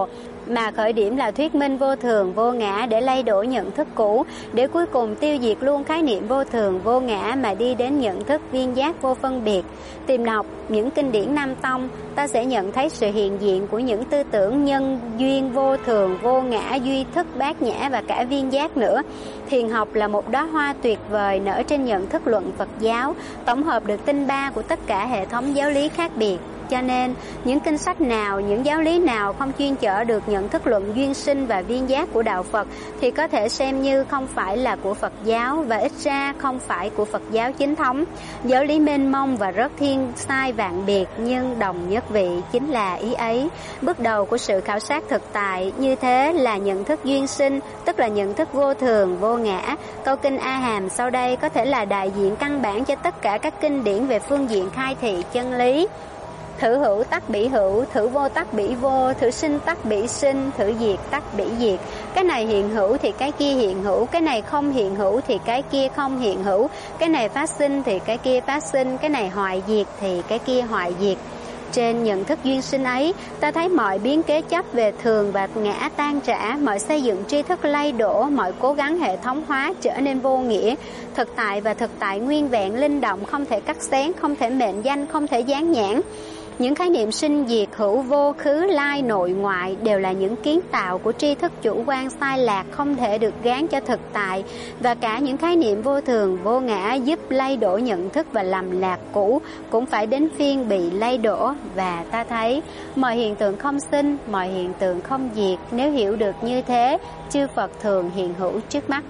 mà khởi điểm là thuyết minh vô thường vô ngã để lay đổi nhận thức cũ, để cuối cùng tiêu diệt luôn khái niệm vô thường vô ngã mà đi đến nhận thức viên giác vô phân biệt. Tìm đọc những kinh điển Nam Tông, ta sẽ nhận thấy sự hiện diện của những tư tưởng nhân duyên vô thường vô ngã, duy thức, bát nhã và cả viên giác nữa. Thiền học là một đóa hoa tuyệt vời nở trên nhận thức luận Phật giáo, tổng hợp được tinh ba của tất cả hệ thống giáo lý khác biệt. Cho nên, những kinh sách nào, những giáo lý nào không chuyên chở được nhận thức luận duyên sinh và viên giác của Đạo Phật thì có thể xem như không phải là của Phật giáo và ít ra không phải của Phật giáo chính thống. Giáo lý mênh mông và rất thiên sai vạn biệt nhưng đồng nhất vị chính là ý ấy. Bước đầu của sự khảo sát thực tại như thế là nhận thức duyên sinh, tức là nhận thức vô thường, vô ngã. Câu kinh A Hàm sau đây có thể là đại diện căn bản cho tất cả các kinh điển về phương diện khai thị chân lý. Thử hữu tắc bỉ hữu, thử vô tắc bỉ vô, thử sinh tắc bỉ sinh, thử diệt tắc bỉ diệt. Cái này hiện hữu thì cái kia hiện hữu, cái này không hiện hữu thì cái kia không hiện hữu, cái này phát sinh thì cái kia phát sinh, cái này hoại diệt thì cái kia hoại diệt. Trên nhận thức duyên sinh ấy, ta thấy mọi biến kế chấp về thường và ngã tan rã, mọi xây dựng tri thức lay đổ, mọi cố gắng hệ thống hóa trở nên vô nghĩa. Thực tại và thực tại nguyên vẹn linh động, không thể cắt xén, không thể mệnh danh, không thể dán nhãn. Những khái niệm sinh diệt, hữu vô, khứ lai, nội ngoại đều là những kiến tạo của tri thức chủ quan sai lạc, không thể được gán cho thực tại. Và cả những khái niệm vô thường, vô ngã giúp lay đổ nhận thức và lầm lạc cũ cũng phải đến phiên bị lay đổ. Và ta thấy mọi hiện tượng không sinh, mọi hiện tượng không diệt. Nếu hiểu được như thế, chư Phật thường hiện hữu trước mắt.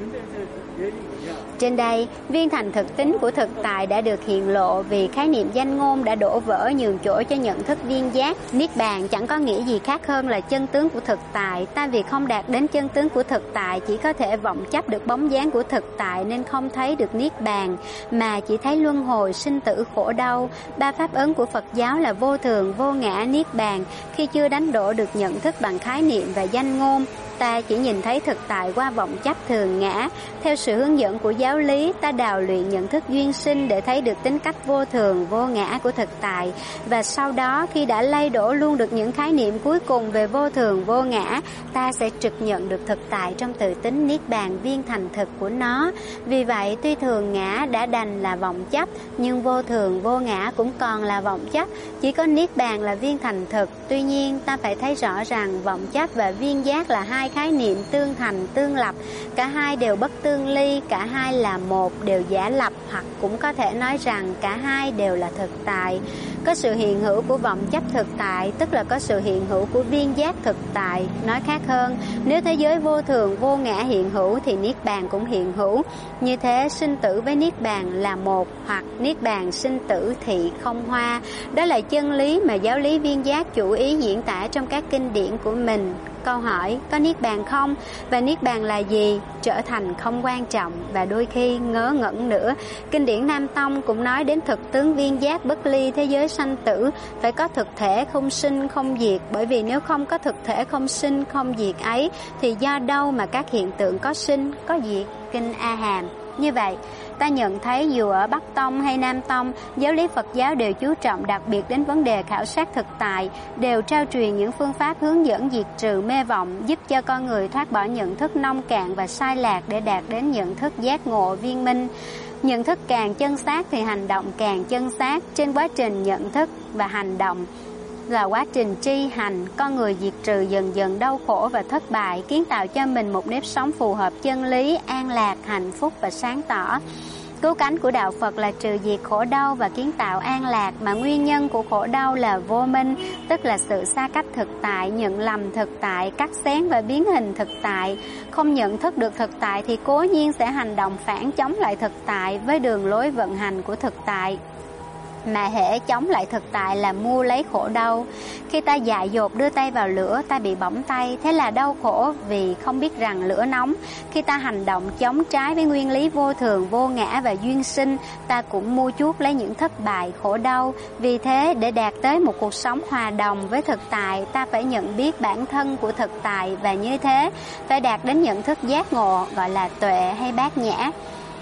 Trên đây, viên thành thực tính của thực tại đã được hiện lộ vì khái niệm danh ngôn đã đổ vỡ nhường chỗ cho nhận thức viên giác. Niết bàn chẳng có nghĩa gì khác hơn là chân tướng của thực tại. Ta vì không đạt đến chân tướng của thực tại chỉ có thể vọng chấp được bóng dáng của thực tại nên không thấy được niết bàn, mà chỉ thấy luân hồi, sinh tử, khổ đau. Ba pháp ấn của Phật giáo là vô thường, vô ngã, niết bàn. Khi chưa đánh đổ được nhận thức bằng khái niệm và danh ngôn, ta chỉ nhìn thấy thực tại qua vọng chấp thường ngã. Theo sự hướng dẫn của giáo lý, ta đào luyện nhận thức duyên sinh để thấy được tính cách vô thường, vô ngã của thực tại. Và sau đó, khi đã lay đổ luôn được những khái niệm cuối cùng về vô thường, vô ngã, ta sẽ trực nhận được thực tại trong tự tính niết bàn viên thành thực của nó. Vì vậy, tuy thường ngã đã đành là vọng chấp, nhưng vô thường, vô ngã cũng còn là vọng chấp. Chỉ có niết bàn là viên thành thực. Tuy nhiên, ta phải thấy rõ rằng vọng chấp và viên giác là hai khái niệm tương thành, tương lập. Cả hai đều bất tương ly, cả hai là một, đều giả lập, hoặc cũng có thể nói rằng cả hai đều là thực tại. Có sự hiện hữu của vọng chấp thực tại, tức là có sự hiện hữu của viên giác thực tại. Nói khác hơn, nếu thế giới vô thường, vô ngã hiện hữu thì niết bàn cũng hiện hữu. Như thế, sinh tử với niết bàn là một, hoặc niết bàn sinh tử thị không hoa. Đó là chân lý mà giáo lý viên giác chủ ý diễn tả trong các kinh điển của mình. Câu hỏi, có niết bàn không? Và niết bàn là gì? Trở thành không quan trọng và đôi khi ngớ ngẩn nữa. Kinh điển Nam Tông cũng nói đến thực tướng viên giác bất ly thế giới sanh tử, phải có thực thể không sinh không diệt, bởi vì nếu không có thực thể không sinh không diệt ấy thì do đâu mà các hiện tượng có sinh, có diệt? Kinh A Hàm. Như vậy, ta nhận thấy dù ở Bắc Tông hay Nam Tông, giáo lý Phật giáo đều chú trọng đặc biệt đến vấn đề khảo sát thực tại, đều trao truyền những phương pháp hướng dẫn diệt trừ mê vọng, giúp cho con người thoát bỏ nhận thức nông cạn và sai lạc để đạt đến nhận thức giác ngộ viên minh. Nhận thức càng chân xác thì hành động càng chân xác. Trên quá trình nhận thức và hành động là quá trình tri hành, con người diệt trừ dần dần đau khổ và thất bại, kiến tạo cho mình một nếp sống phù hợp chân lý, an lạc, hạnh phúc và sáng tỏ. Cứu cánh của đạo Phật là trừ diệt khổ đau và kiến tạo an lạc, mà nguyên nhân của khổ đau là vô minh, tức là sự xa cách thực tại, nhận lầm thực tại, cắt xén và biến hình thực tại. Không nhận thức được thực tại thì cố nhiên sẽ hành động phản chống lại thực tại với đường lối vận hành của thực tại. Mà hễ chống lại thực tại là mua lấy khổ đau. Khi ta dại dột đưa tay vào lửa, ta bị bỏng tay, thế là đau khổ vì không biết rằng lửa nóng. Khi ta hành động chống trái với nguyên lý vô thường, vô ngã và duyên sinh, ta cũng mua chuốc lấy những thất bại, khổ đau. Vì thế, để đạt tới một cuộc sống hòa đồng với thực tại, ta phải nhận biết bản thân của thực tại, và như thế phải đạt đến nhận thức giác ngộ, gọi là tuệ hay bát nhã.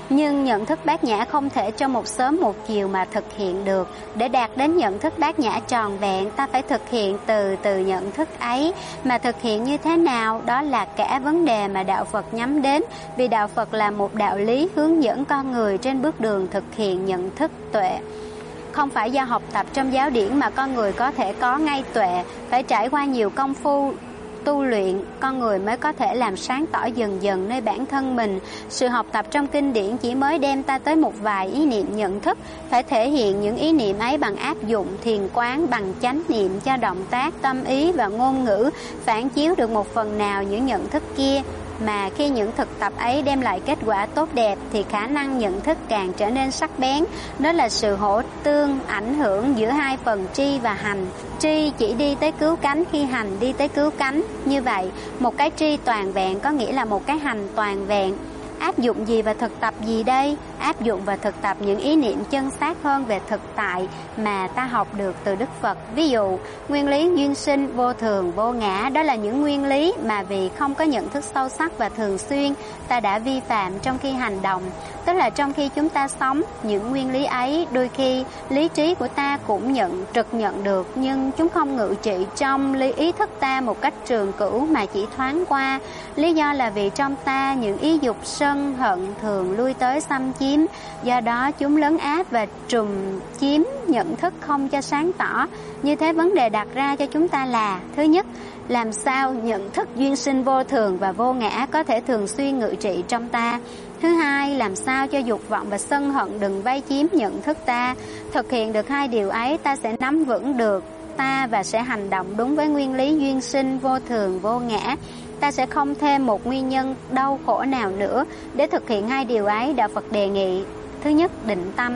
Nhưng nhận thức bát nhã không thể trong một sớm một chiều mà thực hiện được. Để đạt đến nhận thức bát nhã tròn vẹn, ta phải thực hiện từ từ nhận thức ấy. Mà thực hiện như thế nào, đó là cả vấn đề mà Đạo Phật nhắm đến. Vì Đạo Phật là một đạo lý hướng dẫn con người trên bước đường thực hiện nhận thức tuệ. Không phải do học tập trong giáo điển mà con người có thể có ngay tuệ, phải trải qua nhiều công phu tu luyện, con người mới có thể làm sáng tỏ dần dần nơi bản thân mình. Sự học tập trong kinh điển chỉ mới đem ta tới một vài ý niệm nhận thức, phải thể hiện những ý niệm ấy bằng áp dụng thiền quán, bằng chánh niệm cho động tác, tâm ý và ngôn ngữ, phản chiếu được một phần nào những nhận thức kia. Mà khi những thực tập ấy đem lại kết quả tốt đẹp thì khả năng nhận thức càng trở nên sắc bén. Đó là sự hỗ tương, ảnh hưởng giữa hai phần tri và hành. Tri chỉ đi tới cứu cánh khi hành đi tới cứu cánh. Như vậy, một cái tri toàn vẹn có nghĩa là một cái hành toàn vẹn. Áp dụng gì và thực tập gì đây? Áp dụng và thực tập những ý niệm chân xác hơn về thực tại mà ta học được từ Đức Phật. Ví dụ, nguyên lý duyên sinh, vô thường, vô ngã, đó là những nguyên lý mà vì không có nhận thức sâu sắc và thường xuyên, ta đã vi phạm trong khi hành động. Tức là trong khi chúng ta sống, những nguyên lý ấy đôi khi lý trí của ta cũng nhận trực nhận được, nhưng chúng không ngự trị trong lý ý thức ta một cách trường cửu mà chỉ thoáng qua. Lý do là vì trong ta những ý dục sân hận thường lui tới xâm chiếm, do đó chúng lấn áp và trùm chiếm nhận thức không cho sáng tỏ. Như thế vấn đề đặt ra cho chúng ta là: thứ nhất, làm sao nhận thức duyên sinh vô thường và vô ngã có thể thường xuyên ngự trị trong ta. Thứ hai, làm sao cho dục vọng và sân hận đừng vây chiếm nhận thức ta. Thực hiện được hai điều ấy, ta sẽ nắm vững được ta và sẽ hành động đúng với nguyên lý duyên sinh vô thường vô ngã. Ta sẽ không thêm một nguyên nhân đau khổ nào nữa. Để thực hiện hai điều ấy, Đạo Phật đề nghị: thứ nhất, định tâm.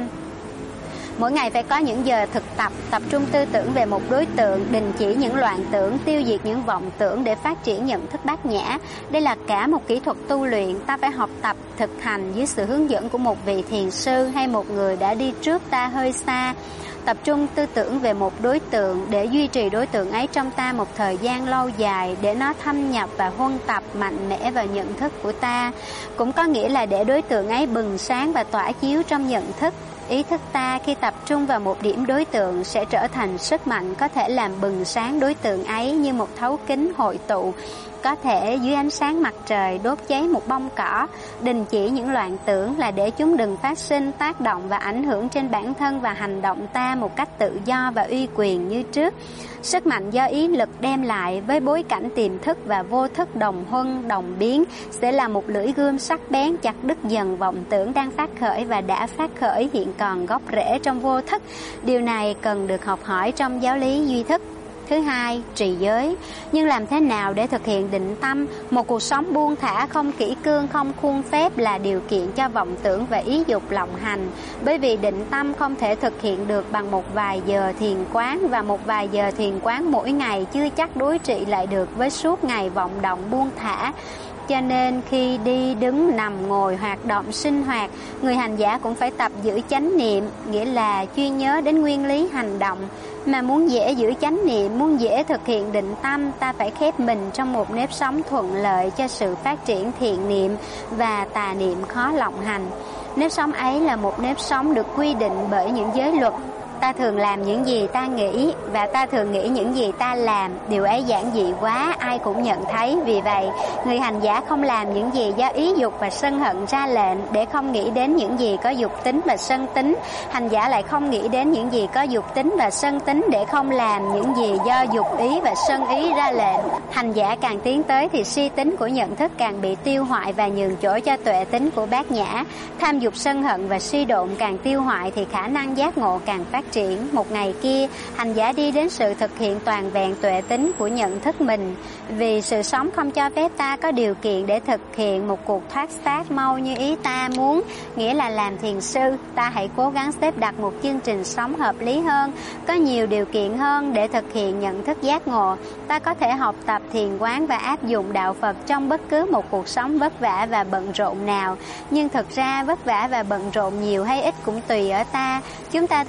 Mỗi ngày phải có những giờ thực tập, tập trung tư tưởng về một đối tượng, đình chỉ những loạn tưởng, tiêu diệt những vọng tưởng để phát triển nhận thức bát nhã. Đây là cả một kỹ thuật tu luyện, ta phải học tập, thực hành dưới sự hướng dẫn của một vị thiền sư hay một người đã đi trước ta hơi xa. Tập trung tư tưởng về một đối tượng để duy trì đối tượng ấy trong ta một thời gian lâu dài, để nó thâm nhập và huân tập mạnh mẽ vào nhận thức của ta. Cũng có nghĩa là để đối tượng ấy bừng sáng và tỏa chiếu trong nhận thức. Ý thức ta khi tập trung vào một điểm đối tượng sẽ trở thành sức mạnh có thể làm bừng sáng đối tượng ấy như một thấu kính hội tụ, có thể dưới ánh sáng mặt trời đốt cháy một bông cỏ. Đình chỉ những loạn tưởng là để chúng đừng phát sinh, tác động và ảnh hưởng trên bản thân và hành động ta một cách tự do và uy quyền như trước. Sức mạnh do ý lực đem lại với bối cảnh tiềm thức và vô thức đồng huân, đồng biến sẽ là một lưỡi gươm sắc bén chặt đứt dần vọng tưởng đang phát khởi và đã phát khởi hiện còn gốc rễ trong vô thức. Điều này cần được học hỏi trong giáo lý duy thức. Thứ hai, trì giới. Nhưng làm thế nào để thực hiện định tâm? Một cuộc sống buông thả, không kỷ cương, không khuôn phép là điều kiện cho vọng tưởng và ý dục lộng hành. Bởi vì định tâm không thể thực hiện được bằng một vài giờ thiền quán, và một vài giờ thiền quán mỗi ngày chưa chắc đối trị lại được với suốt ngày vọng động buông thả. Cho nên khi đi, đứng, nằm, ngồi, hoạt động, sinh hoạt, người hành giả cũng phải tập giữ chánh niệm, nghĩa là chuyên nhớ đến nguyên lý hành động. Mà muốn dễ giữ chánh niệm, muốn dễ thực hiện định tâm, ta phải khép mình trong một nếp sống thuận lợi cho sự phát triển thiện niệm và tà niệm khó lộng hành. Nếp sống ấy là một nếp sống được quy định bởi những giới luật. Ta thường làm những gì ta nghĩ và ta thường nghĩ những gì ta làm. Điều ấy giản dị quá, ai cũng nhận thấy. Vì vậy, người hành giả không làm những gì do ý dục và sân hận ra lệnh, để không nghĩ đến những gì có dục tính và sân tính. Hành giả lại không nghĩ đến những gì có dục tính và sân tính, để không làm những gì do dục ý và sân ý ra lệnh. Hành giả càng tiến tới thì si tính của nhận thức càng bị tiêu hoại và nhường chỗ cho tuệ tính của bát nhã. Tham dục sân hận và suy độn càng tiêu hoại thì khả năng giác ngộ càng phát triển. Một ngày kia, hành giả đi đến sự thực hiện toàn vẹn tuệ tính của nhận thức mình. Vì sự sống không cho phép ta có điều kiện để thực hiện một cuộc thoát xác mau như ý ta muốn, nghĩa là làm thiền sư, ta hãy cố gắng xếp đặt một chương trình sống hợp lý hơn, có nhiều điều kiện hơn để thực hiện nhận thức giác ngộ. Ta có thể học tập thiền quán và áp dụng đạo Phật trong bất cứ một cuộc sống vất vả và bận rộn nào. Nhưng thực ra vất vả và bận rộn nhiều hay ít cũng tùy ở ta. Chúng ta thường nghĩ rằng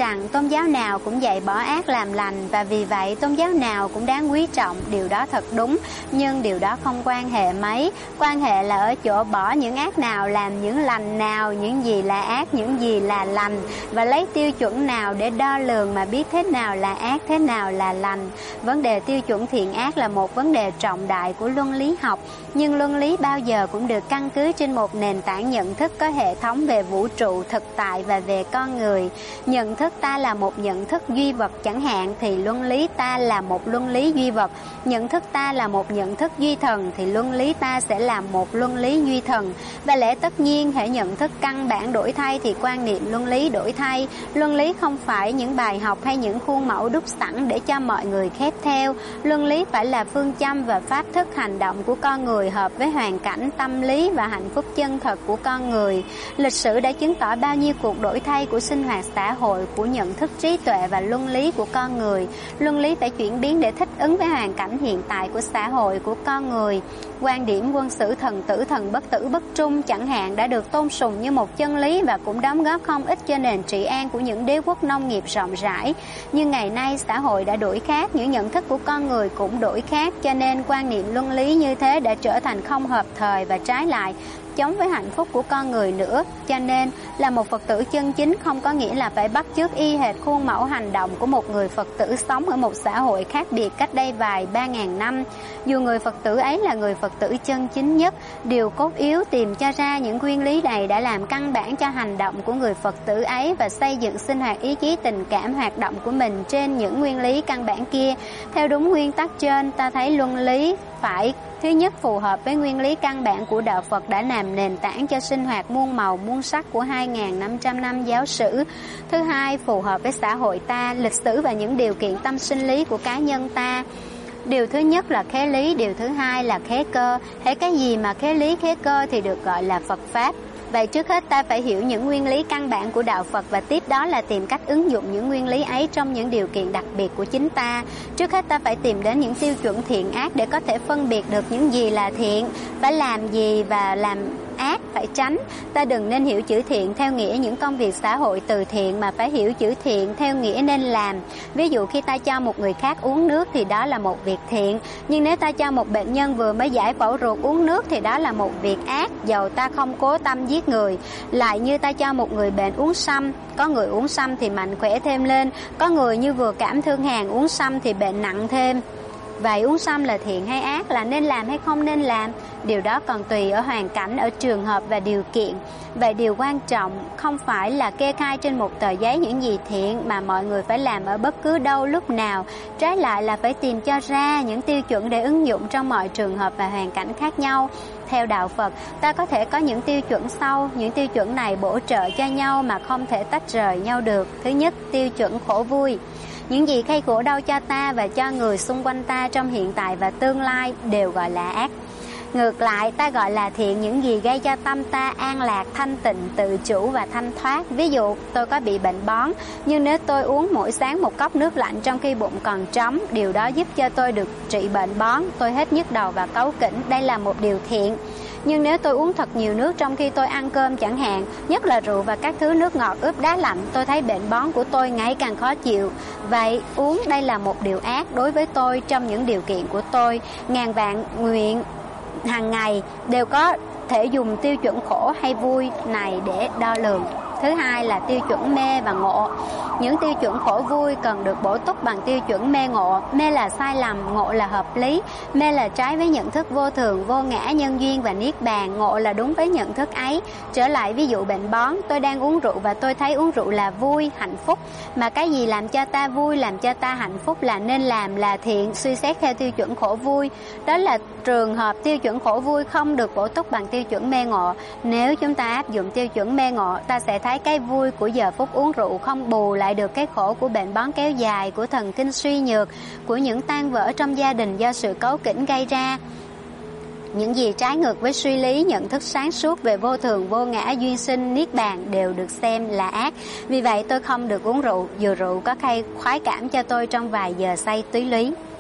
rằng tôn giáo nào cũng dạy bỏ ác làm lành, và vì vậy tôn giáo nào cũng đáng quý trọng. Điều đó thật đúng, nhưng điều đó không quan hệ mấy. Quan hệ là ở chỗ bỏ những ác nào, làm những lành nào, những gì là ác, những gì là lành, và lấy tiêu chuẩn nào để đo lường mà biết thế nào là ác, thế nào là lành. Vấn đề tiêu chuẩn thiện ác là một vấn đề trọng đại của luân lý học, nhưng luân lý bao giờ cũng được căn cứ trên một nền tảng nhận thức có hệ thống về vũ trụ, thực tại và về con người. Nhận thức ta là một nhận thức duy vật chẳng hạn, thì luân lý ta là một luân lý duy vật. Nhận thức ta là một nhận thức duy thần, thì luân lý ta sẽ là một luân lý duy thần. Và lẽ tất nhiên, hễ nhận thức căn bản đổi thay thì quan niệm luân lý đổi thay. Luân lý không phải những bài học hay những khuôn mẫu đúc sẵn để cho mọi người khép theo. Luân lý phải là phương châm và pháp thức hành động của con người, hợp với hoàn cảnh, tâm lý và hạnh phúc chân thật của con người. Lịch sử đã chứng tỏ bao nhiêu cuộc đổi thay của sinh hoạt xã hội, của nhận thức, trí tuệ và luân lý của con người. Luân lý phải chuyển biến để thích ứng với hoàn cảnh hiện tại của xã hội, của con người. Quan điểm quân sử thần tử thần bất tử bất trung chẳng hạn đã được tôn sùng như một chân lý và cũng đóng góp không ít cho nền trị an của những đế quốc nông nghiệp rộng rãi. Nhưng ngày nay xã hội đã đổi khác, những nhận thức của con người cũng đổi khác, cho nên quan niệm luân lý như thế đã trở thành không hợp thời và trái lại, chống với hạnh phúc của con người nữa. Cho nên là một Phật tử chân chính không có nghĩa là phải bắt chước y hệt khuôn mẫu hành động của một người Phật tử sống ở một xã hội khác biệt cách đây vài ba ngàn năm. Dù người Phật tử ấy là người Phật tử chân chính nhất, điều cốt yếu tìm cho ra những nguyên lý này đã làm căn bản cho hành động của người Phật tử ấy và xây dựng sinh hoạt ý chí tình cảm hoạt động của mình trên những nguyên lý căn bản kia. Theo đúng nguyên tắc trên, ta thấy luân lý phải thứ nhất phù hợp với nguyên lý căn bản của đạo Phật đã làm nền tảng cho sinh hoạt muôn màu muôn sắc của hai nghìn năm trăm năm giáo sử. Thứ hai, phù hợp với xã hội ta, lịch sử và những điều kiện tâm sinh lý của cá nhân ta. Điều thứ nhất là khế lý, điều thứ hai là khế cơ. Hễ cái gì mà khế lý khế cơ thì được gọi là Phật Pháp. Vậy trước hết ta phải hiểu những nguyên lý căn bản của đạo Phật và tiếp đó là tìm cách ứng dụng những nguyên lý ấy trong những điều kiện đặc biệt của chính ta. Trước hết ta phải tìm đến những tiêu chuẩn thiện ác để có thể phân biệt được những gì là thiện, phải làm gì và làm ác phải tránh. Ta đừng nên hiểu chữ thiện theo nghĩa những công việc xã hội từ thiện, mà phải hiểu chữ thiện theo nghĩa nên làm. Ví dụ khi ta cho một người khác uống nước thì đó là một việc thiện, nhưng nếu ta cho một bệnh nhân vừa mới giải phẫu ruột uống nước thì đó là một việc ác, dầu ta không cố tâm giết người. Lại như ta cho một người bệnh uống sâm, có người uống sâm thì mạnh khỏe thêm lên, có người như vừa cảm thương hàn uống sâm thì bệnh nặng thêm. Vậy uống sâm là thiện hay ác, là nên làm hay không nên làm? Điều đó còn tùy ở hoàn cảnh, ở trường hợp và điều kiện. Vậy điều quan trọng không phải là kê khai trên một tờ giấy những gì thiện mà mọi người phải làm ở bất cứ đâu lúc nào. Trái lại là phải tìm cho ra những tiêu chuẩn để ứng dụng trong mọi trường hợp và hoàn cảnh khác nhau. Theo đạo Phật, ta có thể có những tiêu chuẩn sau. Những tiêu chuẩn này bổ trợ cho nhau mà không thể tách rời nhau được. Thứ nhất, tiêu chuẩn khổ vui. Những gì gây khổ đau cho ta và cho người xung quanh ta trong hiện tại và tương lai đều gọi là ác. Ngược lại, ta gọi là thiện những gì gây cho tâm ta an lạc, thanh tịnh, tự chủ và thanh thoát. Ví dụ, tôi có bị bệnh bón, nhưng nếu tôi uống mỗi sáng một cốc nước lạnh trong khi bụng còn trống, điều đó giúp cho tôi được trị bệnh bón, tôi hết nhức đầu và cáu kỉnh. Đây là một điều thiện. Nhưng nếu tôi uống thật nhiều nước trong khi tôi ăn cơm chẳng hạn, nhất là rượu và các thứ nước ngọt ướp đá lạnh, tôi thấy bệnh bón của tôi ngày càng khó chịu. Vậy uống đây là một điều ác đối với tôi trong những điều kiện của tôi. Ngàn vạn nguyện hàng ngày đều có thể dùng tiêu chuẩn khổ hay vui này để đo lường. Thứ hai là tiêu chuẩn mê và ngộ. Những tiêu chuẩn khổ vui cần được bổ túc bằng tiêu chuẩn mê ngộ. Mê là sai lầm, ngộ là hợp lý. Mê là trái với nhận thức vô thường, vô ngã, nhân duyên và niết bàn. Ngộ là đúng với nhận thức ấy. Trở lại ví dụ bệnh bón, tôi đang uống rượu và tôi thấy uống rượu là vui, hạnh phúc. Mà cái gì làm cho ta vui, làm cho ta hạnh phúc là nên làm, là thiện, suy xét theo tiêu chuẩn khổ vui. Đó là trường hợp tiêu chuẩn khổ vui không được bổ túc bằng tiêu chuẩn mê ngộ. Nếu chúng ta áp dụng tiêu chuẩn mê ngộ, ta sẽ thấy cái vui của giờ phút uống rượu không bù lại được cái khổ của bệnh bón kéo dài, của thần kinh suy nhược, của những tan vỡ trong gia đình do sự cáu kỉnh gây ra. Những gì trái ngược với suy lý, nhận thức sáng suốt về vô thường, vô ngã, duyên sinh, niết bàn đều được xem là ác. Vì vậy tôi không được uống rượu, dù rượu có gây khoái cảm cho tôi trong vài giờ say túy lý.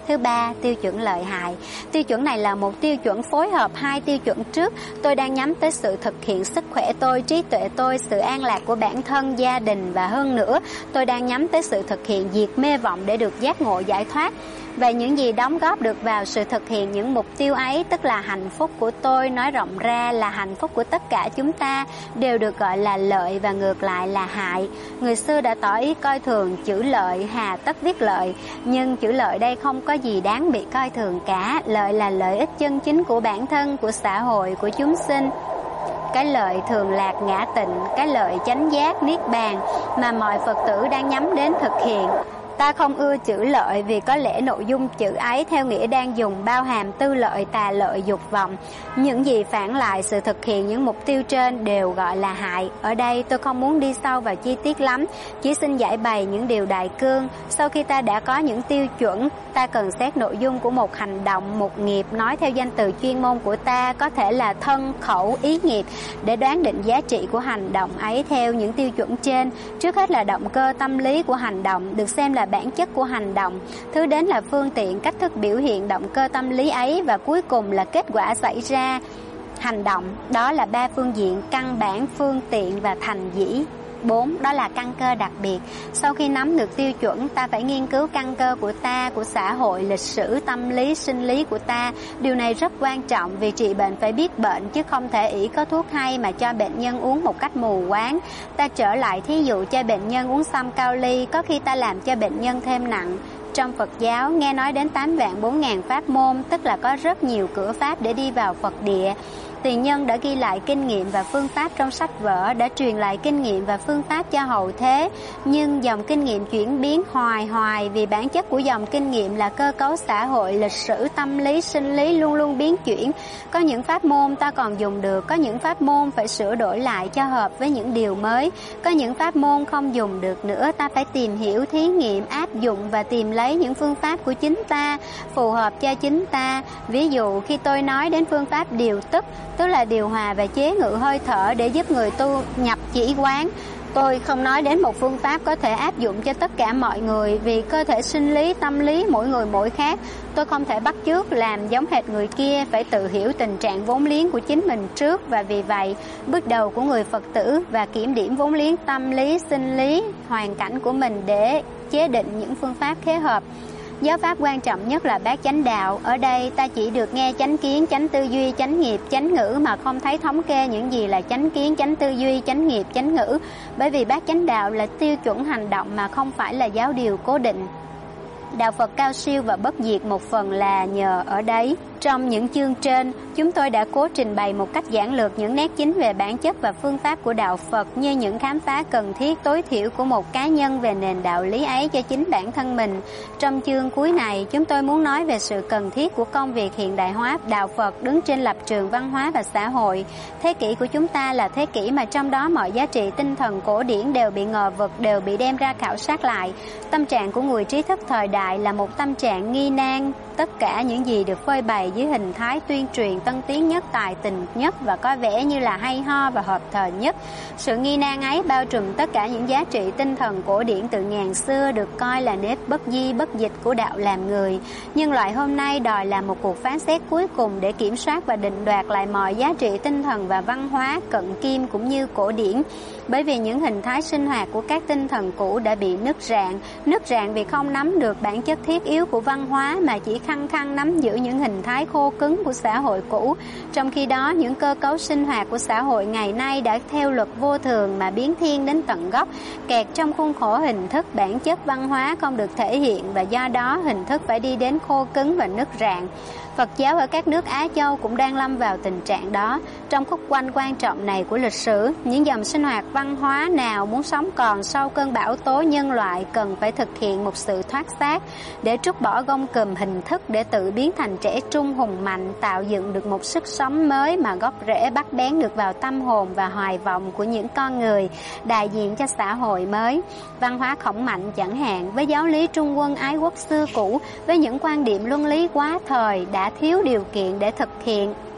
Thứ ba, tiêu chuẩn lợi hại. Tiêu chuẩn này là một tiêu chuẩn phối hợp hai tiêu chuẩn trước. Tôi đang nhắm tới sự thực hiện sức khỏe tôi, trí tuệ tôi, sự an lạc của bản thân, gia đình, và hơn nữa, tôi đang nhắm tới sự thực hiện diệt mê vọng để được giác ngộ giải thoát. Và những gì đóng góp được vào sự thực hiện những mục tiêu ấy, tức là hạnh phúc của tôi, nói rộng ra là hạnh phúc của tất cả chúng ta, đều được gọi là lợi và ngược lại là hại. Người xưa đã tỏ ý coi thường chữ lợi, hà tất viết lợi, nhưng chữ lợi đây không có gì đáng bị coi thường cả. Lợi là lợi ích chân chính của bản thân, của xã hội, của chúng sinh. Cái lợi thường lạc ngã tịnh, cái lợi chánh giác niết bàn mà mọi Phật tử đang nhắm đến thực hiện. Ta không ưa chữ lợi vì có lẽ nội dung chữ ấy theo nghĩa đang dùng bao hàm tư lợi, tà lợi, dục vọng. Những gì phản lại sự thực hiện những mục tiêu trên đều gọi là hại. Ở đây tôi không muốn đi sâu vào chi tiết lắm, chỉ xin giải bày những điều đại cương. Sau khi ta đã có những tiêu chuẩn, ta cần xét nội dung của một hành động, một nghiệp, nói theo danh từ chuyên môn của ta, có thể là thân, khẩu, ý nghiệp, để đoán định giá trị của hành động ấy theo những tiêu chuẩn trên. Trước hết là động cơ tâm lý của hành động, được xem là bản chất của hành động. Thứ đến là phương tiện, cách thức biểu hiện động cơ tâm lý ấy, và cuối cùng là kết quả xảy ra hành động. Đó là ba phương diện: căn bản, phương tiện và thành dĩ. Bốn, đó là căn cơ đặc biệt. Sau khi nắm được tiêu chuẩn, ta phải nghiên cứu căn cơ của ta, của xã hội, lịch sử, tâm lý, sinh lý của ta. Điều này rất quan trọng vì trị bệnh phải biết bệnh, chứ không thể ỷ có thuốc hay mà cho bệnh nhân uống một cách mù quáng. Ta trở lại thí dụ cho bệnh nhân uống xăm cao ly, có khi ta làm cho bệnh nhân thêm nặng. Trong Phật giáo, nghe nói đến tám vạn bốn ngàn pháp môn, tức là có rất nhiều cửa pháp để đi vào Phật địa. Tiền nhân đã ghi lại kinh nghiệm và phương pháp trong sách vở, đã truyền lại kinh nghiệm và phương pháp cho hậu thế. Nhưng dòng kinh nghiệm chuyển biến hoài hoài, vì bản chất của dòng kinh nghiệm là cơ cấu xã hội, lịch sử, tâm lý, sinh lý luôn luôn biến chuyển. Có những pháp môn ta còn dùng được, có những pháp môn phải sửa đổi lại cho hợp với những điều mới. Có những pháp môn không dùng được nữa, ta phải tìm hiểu, thí nghiệm, áp dụng và tìm lấy những phương pháp của chính ta, phù hợp cho chính ta. Ví dụ khi tôi nói đến phương pháp điều tức, tức là điều hòa và chế ngự hơi thở để giúp người tu nhập chỉ quán, tôi không nói đến một phương pháp có thể áp dụng cho tất cả mọi người, vì cơ thể sinh lý, tâm lý mỗi người mỗi khác. Tôi không thể bắt chước làm giống hệt người kia, phải tự hiểu tình trạng vốn liếng của chính mình trước. Và vì vậy, bước đầu của người Phật tử và kiểm điểm vốn liếng tâm lý, sinh lý, hoàn cảnh của mình để chế định những phương pháp khế hợp. Giáo pháp quan trọng nhất là bát chánh đạo. Ở đây ta chỉ được nghe chánh kiến, chánh tư duy, chánh nghiệp, chánh ngữ, mà không thấy thống kê những gì là chánh kiến, chánh tư duy, chánh nghiệp, chánh ngữ. Bởi vì bát chánh đạo là tiêu chuẩn hành động mà không phải là giáo điều cố định. Đạo Phật cao siêu và bất diệt một phần là nhờ ở đấy. Trong những chương trên, chúng tôi đã cố trình bày một cách giản lược những nét chính về bản chất và phương pháp của đạo Phật, như những khám phá cần thiết tối thiểu của một cá nhân về nền đạo lý ấy cho chính bản thân mình. Trong chương cuối này, chúng tôi muốn nói về sự cần thiết của công việc hiện đại hóa đạo Phật đứng trên lập trường văn hóa và xã hội. Thế kỷ của chúng ta là thế kỷ mà trong đó mọi giá trị tinh thần cổ điển đều bị ngờ vực, đều bị đem ra khảo sát lại. Tâm trạng của người trí thức thời đại là một tâm trạng nghi nan. Tất cả những gì được phơi bày dưới hình thái tuyên truyền tân tiến nhất, tài tình nhất và có vẻ như là hay ho và hợp thời nhất. Sự nghi nan ấy bao trùm tất cả những giá trị tinh thần cổ điển từ ngàn xưa, được coi là nếp bất di bất dịch của đạo làm người. Nhưng loại hôm nay đòi làm một cuộc phán xét cuối cùng để kiểm soát và định đoạt lại mọi giá trị tinh thần và văn hóa cận kim cũng như cổ điển. Bởi vì những hình thái sinh hoạt của các tinh thần cũ đã bị nứt rạn, nứt rạn vì không nắm được bản chất thiết yếu của văn hóa mà chỉ khăng khăng nắm giữ những hình thái khô cứng của xã hội cũ. Trong khi đó, những cơ cấu sinh hoạt của xã hội ngày nay đã theo luật vô thường mà biến thiên đến tận gốc, kẹt trong khuôn khổ hình thức, bản chất văn hóa không được thể hiện, và do đó hình thức phải đi đến khô cứng và nứt rạn. Phật giáo ở các nước Á Châu cũng đang lâm vào tình trạng đó. Trong khúc quanh quan trọng này của lịch sử, những dòng sinh hoạt văn hóa nào muốn sống còn sau cơn bão tố nhân loại cần phải thực hiện một sự thoát xác để trút bỏ gông cùm hình thức, để tự biến thành trẻ trung hùng mạnh, tạo dựng được một sức sống mới mà gốc rễ bắt bén được vào tâm hồn và hoài vọng của những con người, đại diện cho xã hội mới. Văn hóa Khổng Mạnh chẳng hạn, với giáo lý Trung Quân ái quốc xưa cũ, với những quan điểm luân lý quá thời, đã thiếu điều kiện để thực hiện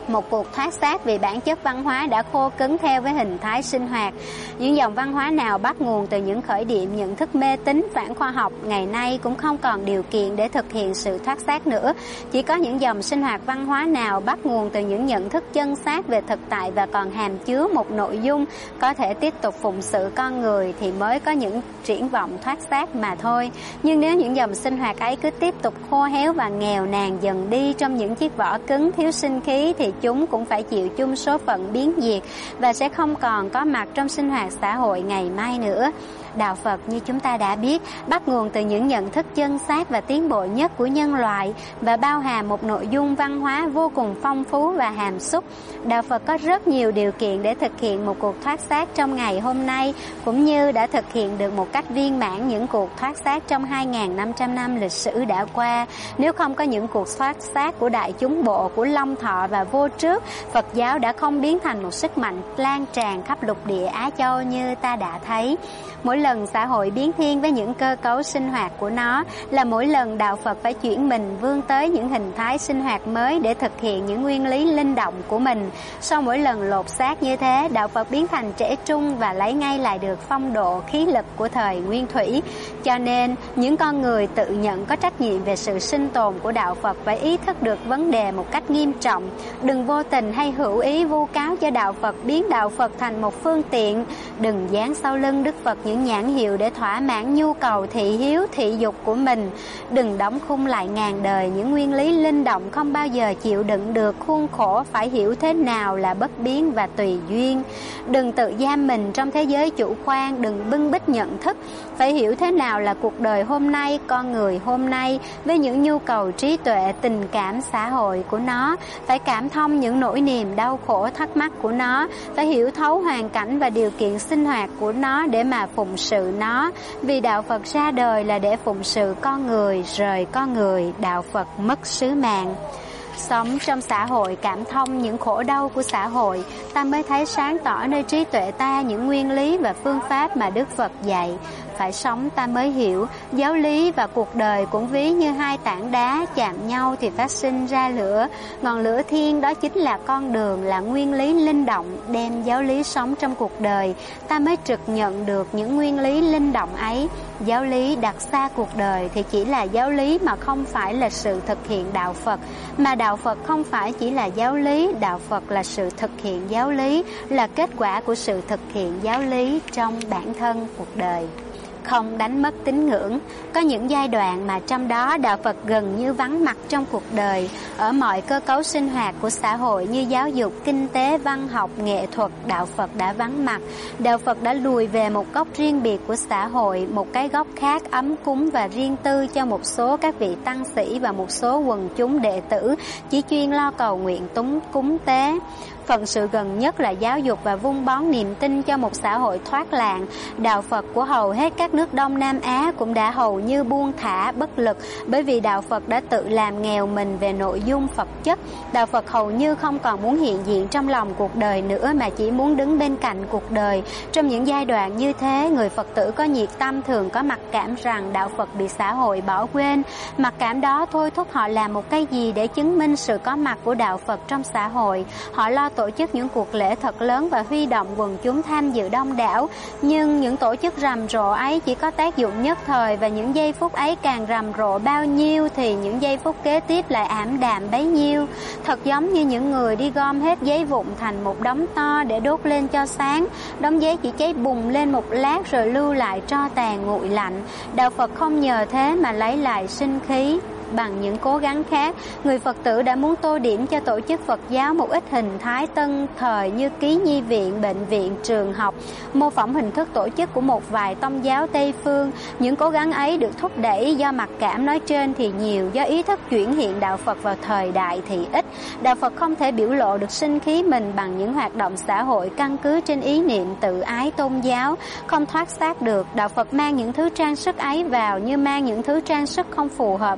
một cuộc thoát xác vì bản chất văn hóa đã khô cứng theo với hình thái sinh hoạt. Những dòng văn hóa nào bắt nguồn từ những khởi điểm nhận thức mê tín phản khoa học ngày nay cũng không còn điều kiện để thực hiện sự thoát xác nữa. Chỉ có những dòng sinh hoạt văn hóa nào bắt nguồn từ những nhận thức chân xác về thực tại và còn hàm chứa một nội dung có thể tiếp tục phụng sự con người thì mới có những triển vọng thoát xác mà thôi. Nhưng nếu những dòng sinh hoạt ấy cứ tiếp tục khô héo và nghèo nàn dần đi trong những chiếc vỏ cứng thiếu sinh khí thì chúng cũng phải chịu chung số phận biến diệt và sẽ không còn có mặt trong sinh hoạt xã hội ngày mai nữa. Đạo Phật như chúng ta đã biết bắt nguồn từ những nhận thức chân xác và tiến bộ nhất của nhân loại và bao hàm một nội dung văn hóa vô cùng phong phú và hàm xúc. Đạo Phật có rất nhiều điều kiện để thực hiện một cuộc thoát xác trong ngày hôm nay, cũng như đã thực hiện được một cách viên mãn những cuộc thoát xác trong hai nghìn năm trăm năm lịch sử đã qua. Nếu không có những cuộc thoát xác của Đại Chúng Bộ, của Long Thọ và Vô Trước, Phật giáo đã không biến thành một sức mạnh lan tràn khắp lục địa Á Châu như ta đã thấy. Mỗi lần xã hội biến thiên với những cơ cấu sinh hoạt của nó là mỗi lần Đạo Phật phải chuyển mình vươn tới những hình thái sinh hoạt mới để thực hiện những nguyên lý linh động của mình. Sau mỗi lần lột xác như thế, Đạo Phật biến thành trẻ trung và lấy ngay lại được phong độ khí lực của thời Nguyên Thủy. Cho nên, những con người tự nhận có trách nhiệm về sự sinh tồn của Đạo Phật phải ý thức được vấn đề một cách nghiêm trọng. Đừng vô tình hay hữu ý vu cáo cho Đạo Phật, biến Đạo Phật thành một phương tiện. Đừng dán sau lưng Đức Phật những nhãn hiệu để thỏa mãn nhu cầu thị hiếu, thị dục của mình. Đừng đóng khung lại ngàn đời những nguyên lý linh động không bao giờ chịu đựng được khuôn khổ phải hiểu thế nào là bất biến và tùy duyên. Đừng tự giam mình trong thế giới chủ quan, đừng bưng bít nhận thức phải hiểu thế nào là cuộc đời hôm nay, con người hôm nay với những nhu cầu trí tuệ, tình cảm, xã hội của nó, phải cảm thông những nỗi niềm đau khổ thắc mắc của nó, phải hiểu thấu hoàn cảnh và điều kiện sinh hoạt của nó để mà phụng sự nó. Vì Đạo Phật ra đời là để phụng sự con người, rời con người, Đạo Phật mất sứ mạng. Sống trong xã hội, cảm thông những khổ đau của xã hội, ta mới thấy sáng tỏ nơi trí tuệ ta những nguyên lý và phương pháp mà Đức Phật dạy. Phải sống ta mới hiểu, giáo lý và cuộc đời cũng ví như hai tảng đá chạm nhau thì phát sinh ra lửa. Ngọn lửa thiên đó chính là con đường, là nguyên lý linh động, đem giáo lý sống trong cuộc đời. Ta mới trực nhận được những nguyên lý linh động ấy. Giáo lý đặt xa cuộc đời thì chỉ là giáo lý mà không phải là sự thực hiện Đạo Phật. Mà Đạo Phật không phải chỉ là giáo lý, Đạo Phật là sự thực hiện giáo lý, là kết quả của sự thực hiện giáo lý trong bản thân cuộc đời. Không đánh mất tín ngưỡng. Có những giai đoạn mà trong đó Đạo Phật gần như vắng mặt trong cuộc đời. Ở mọi cơ cấu sinh hoạt của xã hội như giáo dục, kinh tế, văn học, nghệ thuật, Đạo Phật đã vắng mặt. Đạo Phật đã lùi về một góc riêng biệt của xã hội, một cái góc khác ấm cúng và riêng tư cho một số các vị tăng sĩ và một số quần chúng đệ tử chỉ chuyên lo cầu nguyện túng cúng tế. Phận sự gần nhất là giáo dục và vun bón niềm tin cho một xã hội thoát lạc. Đạo Phật của hầu hết các nước Đông Nam Á cũng đã hầu như buông thả bất lực, bởi vì Đạo Phật đã tự làm nghèo mình về nội dung Phật chất. Đạo Phật hầu như không còn muốn hiện diện trong lòng cuộc đời nữa, mà chỉ muốn đứng bên cạnh cuộc đời. Trong những giai đoạn như thế, người Phật tử có nhiệt tâm thường có mặc cảm rằng Đạo Phật bị xã hội bỏ quên. Mặc cảm đó thôi thúc họ làm một cái gì để chứng minh sự có mặt của Đạo Phật trong xã hội. Họ lo tổ chức những cuộc lễ thật lớn và huy động quần chúng tham dự đông đảo. Nhưng những tổ chức rầm rộ ấy chỉ có tác dụng nhất thời, và những giây phút ấy càng rầm rộ bao nhiêu thì những giây phút kế tiếp lại ảm đạm bấy nhiêu. Thật giống như những người đi gom hết giấy vụn thành một đống to để đốt lên cho sáng. Đống giấy chỉ cháy bùng lên một lát rồi lưu lại tro tàn nguội lạnh. Đạo Phật không nhờ thế mà lấy lại sinh khí. Bằng những cố gắng khác, người Phật tử đã muốn tô điểm cho tổ chức Phật giáo một ít hình thái tân thời như ký nhi viện, bệnh viện, trường học, mô phỏng hình thức tổ chức của một vài tông giáo Tây phương. Những cố gắng ấy được thúc đẩy do mặc cảm nói trên thì nhiều, do ý thức chuyển hiện Đạo Phật vào thời đại thì ít. Đạo Phật không thể biểu lộ được sinh khí mình bằng những hoạt động xã hội căn cứ trên ý niệm tự ái tôn giáo, không thoát xác được. Đạo Phật mang những thứ trang sức ấy vào như mang những thứ trang sức không phù hợp với chính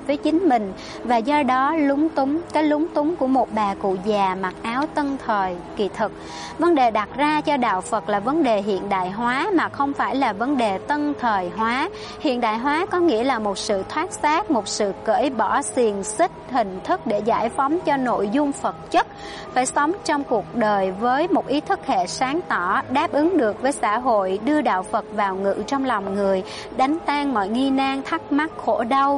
chính mình, và do đó lúng túng, cái lúng túng của một bà cụ già mặc áo tân thời. Kỳ thực, vấn đề đặt ra cho đạo Phật là vấn đề hiện đại hóa mà không phải là vấn đề tân thời hóa. Hiện đại hóa có nghĩa là một sự thoát xác, một sự cởi bỏ xiềng xích hình thức để giải phóng cho nội dung Phật chất, phải sống trong cuộc đời với một ý thức hệ sáng tỏ, đáp ứng được với xã hội, đưa đạo Phật vào ngự trong lòng người, đánh tan mọi nghi nan thắc mắc khổ đau,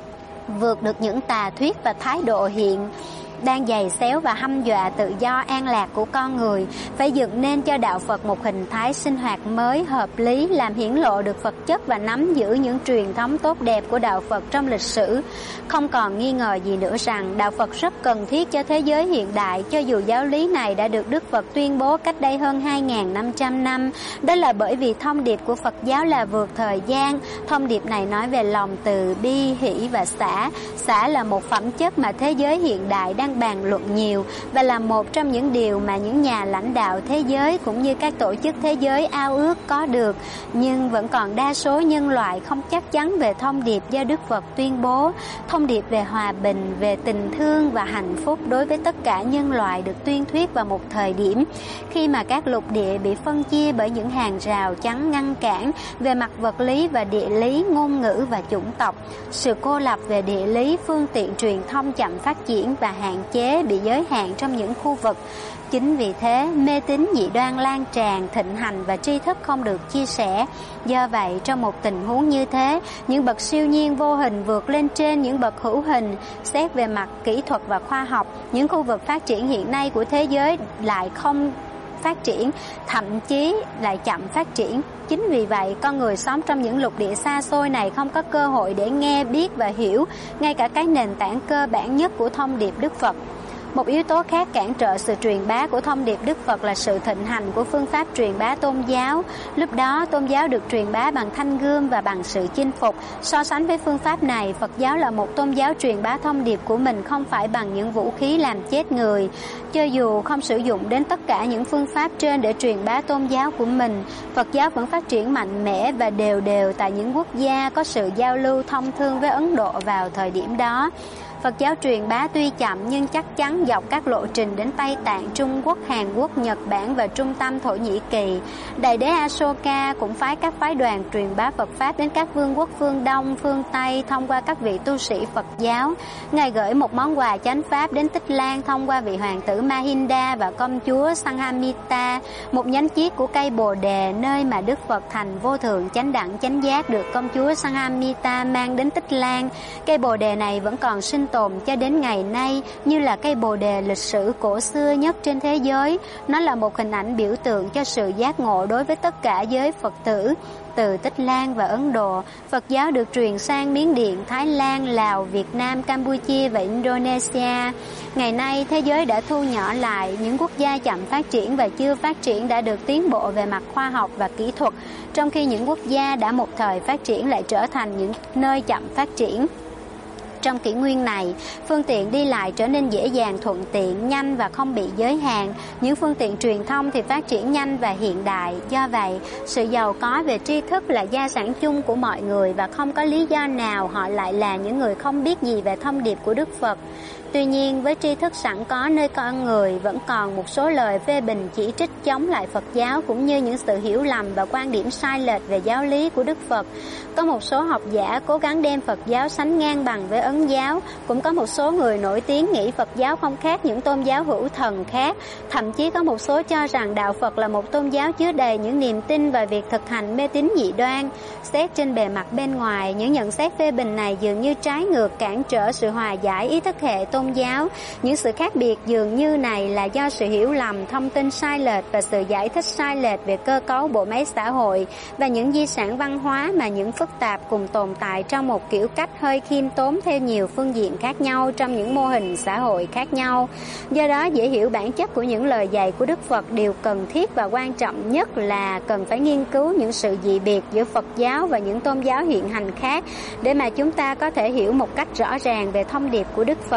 vượt được những tà thuyết và thái độ hiện đang giày xéo và hăm dọa tự do an lạc của con người, phải dựng nên cho đạo Phật một hình thái sinh hoạt mới, hợp lý, làm hiển lộ được Phật chất và nắm giữ những truyền thống tốt đẹp của đạo Phật trong lịch sử. Không còn nghi ngờ gì nữa rằng đạo Phật rất cần thiết cho thế giới hiện đại, cho dù giáo lý này đã được Đức Phật tuyên bố cách đây hơn hai nghìn năm trăm năm. Đó là bởi vì thông điệp của Phật giáo là vượt thời gian. Thông điệp này nói về lòng từ bi, hỷ và xả. Xả là một phẩm chất mà thế giới hiện đại đang bàn luận nhiều và là một trong những điều mà những nhà lãnh đạo thế giới cũng như các tổ chức thế giới ao ước có được, nhưng vẫn còn đa số nhân loại không chắc chắn về thông điệp do Đức Phật tuyên bố, thông điệp về hòa bình, về tình thương và hạnh phúc đối với tất cả nhân loại được tuyên thuyết vào một thời điểm khi mà các lục địa bị phân chia bởi những hàng rào chắn ngăn cản về mặt vật lý và địa lý, ngôn ngữ và chủng tộc, sự cô lập về địa lý, phương tiện truyền thông chậm phát triển và hạn chế bị giới hạn trong những khu vực. Chính vì thế, mê tín dị đoan lan tràn, thịnh hành và tri thức không được chia sẻ. Do vậy, trong một tình huống như thế, những bậc siêu nhiên vô hình vượt lên trên những bậc hữu hình. Xét về mặt kỹ thuật và khoa học, những khu vực phát triển hiện nay của thế giới lại không phát triển, thậm chí lại chậm phát triển. Chính vì vậy, con người sống trong những lục địa xa xôi này không có cơ hội để nghe, biết và hiểu ngay cả cái nền tảng cơ bản nhất của thông điệp Đức Phật. Một yếu tố khác cản trở sự truyền bá của thông điệp Đức Phật là sự thịnh hành của phương pháp truyền bá tôn giáo. Lúc đó, tôn giáo được truyền bá bằng thanh gươm và bằng sự chinh phục. So sánh với phương pháp này, Phật giáo là một tôn giáo truyền bá thông điệp của mình không phải bằng những vũ khí làm chết người. Cho dù không sử dụng đến tất cả những phương pháp trên để truyền bá tôn giáo của mình, Phật giáo vẫn phát triển mạnh mẽ và đều đều tại những quốc gia có sự giao lưu thông thương với Ấn Độ vào thời điểm đó. Phật giáo truyền bá tuy chậm nhưng chắc chắn dọc các lộ trình đến Tây Tạng, Trung Quốc, Hàn Quốc, Nhật Bản và trung tâm Thổ Nhĩ Kỳ. Đại đế Asoka cũng phái các phái đoàn truyền bá Phật Pháp đến các vương quốc phương Đông, phương Tây thông qua các vị tu sĩ Phật giáo. Ngài gửi một món quà chánh Pháp đến Tích Lan thông qua vị hoàng tử Mahinda và công chúa Sanghamita, một nhánh chiết của cây Bồ Đề, nơi mà Đức Phật thành vô thượng chánh đẳng chánh giác được công chúa Sanghamita mang đến Tích Lan. Cây Bồ Đề này vẫn còn sinh tồn cho đến ngày nay như là cây Bồ Đề lịch sử cổ xưa nhất trên thế giới. Nó là một hình ảnh biểu tượng cho sự giác ngộ đối với tất cả giới Phật tử. Từ Tích Lan và Ấn Độ, Phật giáo được truyền sang Miến Điện, Thái Lan, Lào, Việt Nam, Campuchia và Indonesia. Ngày nay, thế giới đã thu nhỏ lại, những quốc gia chậm phát triển và chưa phát triển đã được tiến bộ về mặt khoa học và kỹ thuật, trong khi những quốc gia đã một thời phát triển lại trở thành những nơi chậm phát triển. Trong kỷ nguyên này, phương tiện đi lại trở nên dễ dàng, thuận tiện, nhanh và không bị giới hạn. Những phương tiện truyền thông thì phát triển nhanh và hiện đại. Do vậy, sự giàu có về tri thức là gia sản chung của mọi người và không có lý do nào họ lại là những người không biết gì về thông điệp của Đức Phật. Tuy nhiên, với tri thức sẵn có nơi con người, vẫn còn một số lời phê bình chỉ trích chống lại Phật giáo cũng như những sự hiểu lầm và quan điểm sai lệch về giáo lý của Đức Phật. Có một số học giả cố gắng đem Phật giáo sánh ngang bằng với Ấn giáo. Cũng có một số người nổi tiếng nghĩ Phật giáo không khác những tôn giáo hữu thần khác. Thậm chí có một số cho rằng đạo Phật là một tôn giáo chứa đầy những niềm tin và việc thực hành mê tín dị đoan. Xét trên bề mặt bên ngoài, những nhận xét phê bình này dường như trái ngược, cản trở sự hòa giải ý thức hệ tôn giáo. Những sự khác biệt dường như này là do sự hiểu lầm, thông tin sai lệch và sự giải thích sai lệch về cơ cấu bộ máy xã hội và những di sản văn hóa mà những phức tạp cùng tồn tại trong một kiểu cách hơi khiêm tốn theo nhiều phương diện khác nhau trong những mô hình xã hội khác nhau. Do đó, dễ hiểu bản chất của những lời dạy của Đức Phật, điều cần thiết và quan trọng nhất là cần phải nghiên cứu những sự dị biệt giữa Phật giáo và những tôn giáo hiện hành khác để mà chúng ta có thể hiểu một cách rõ ràng về thông điệp của Đức Phật.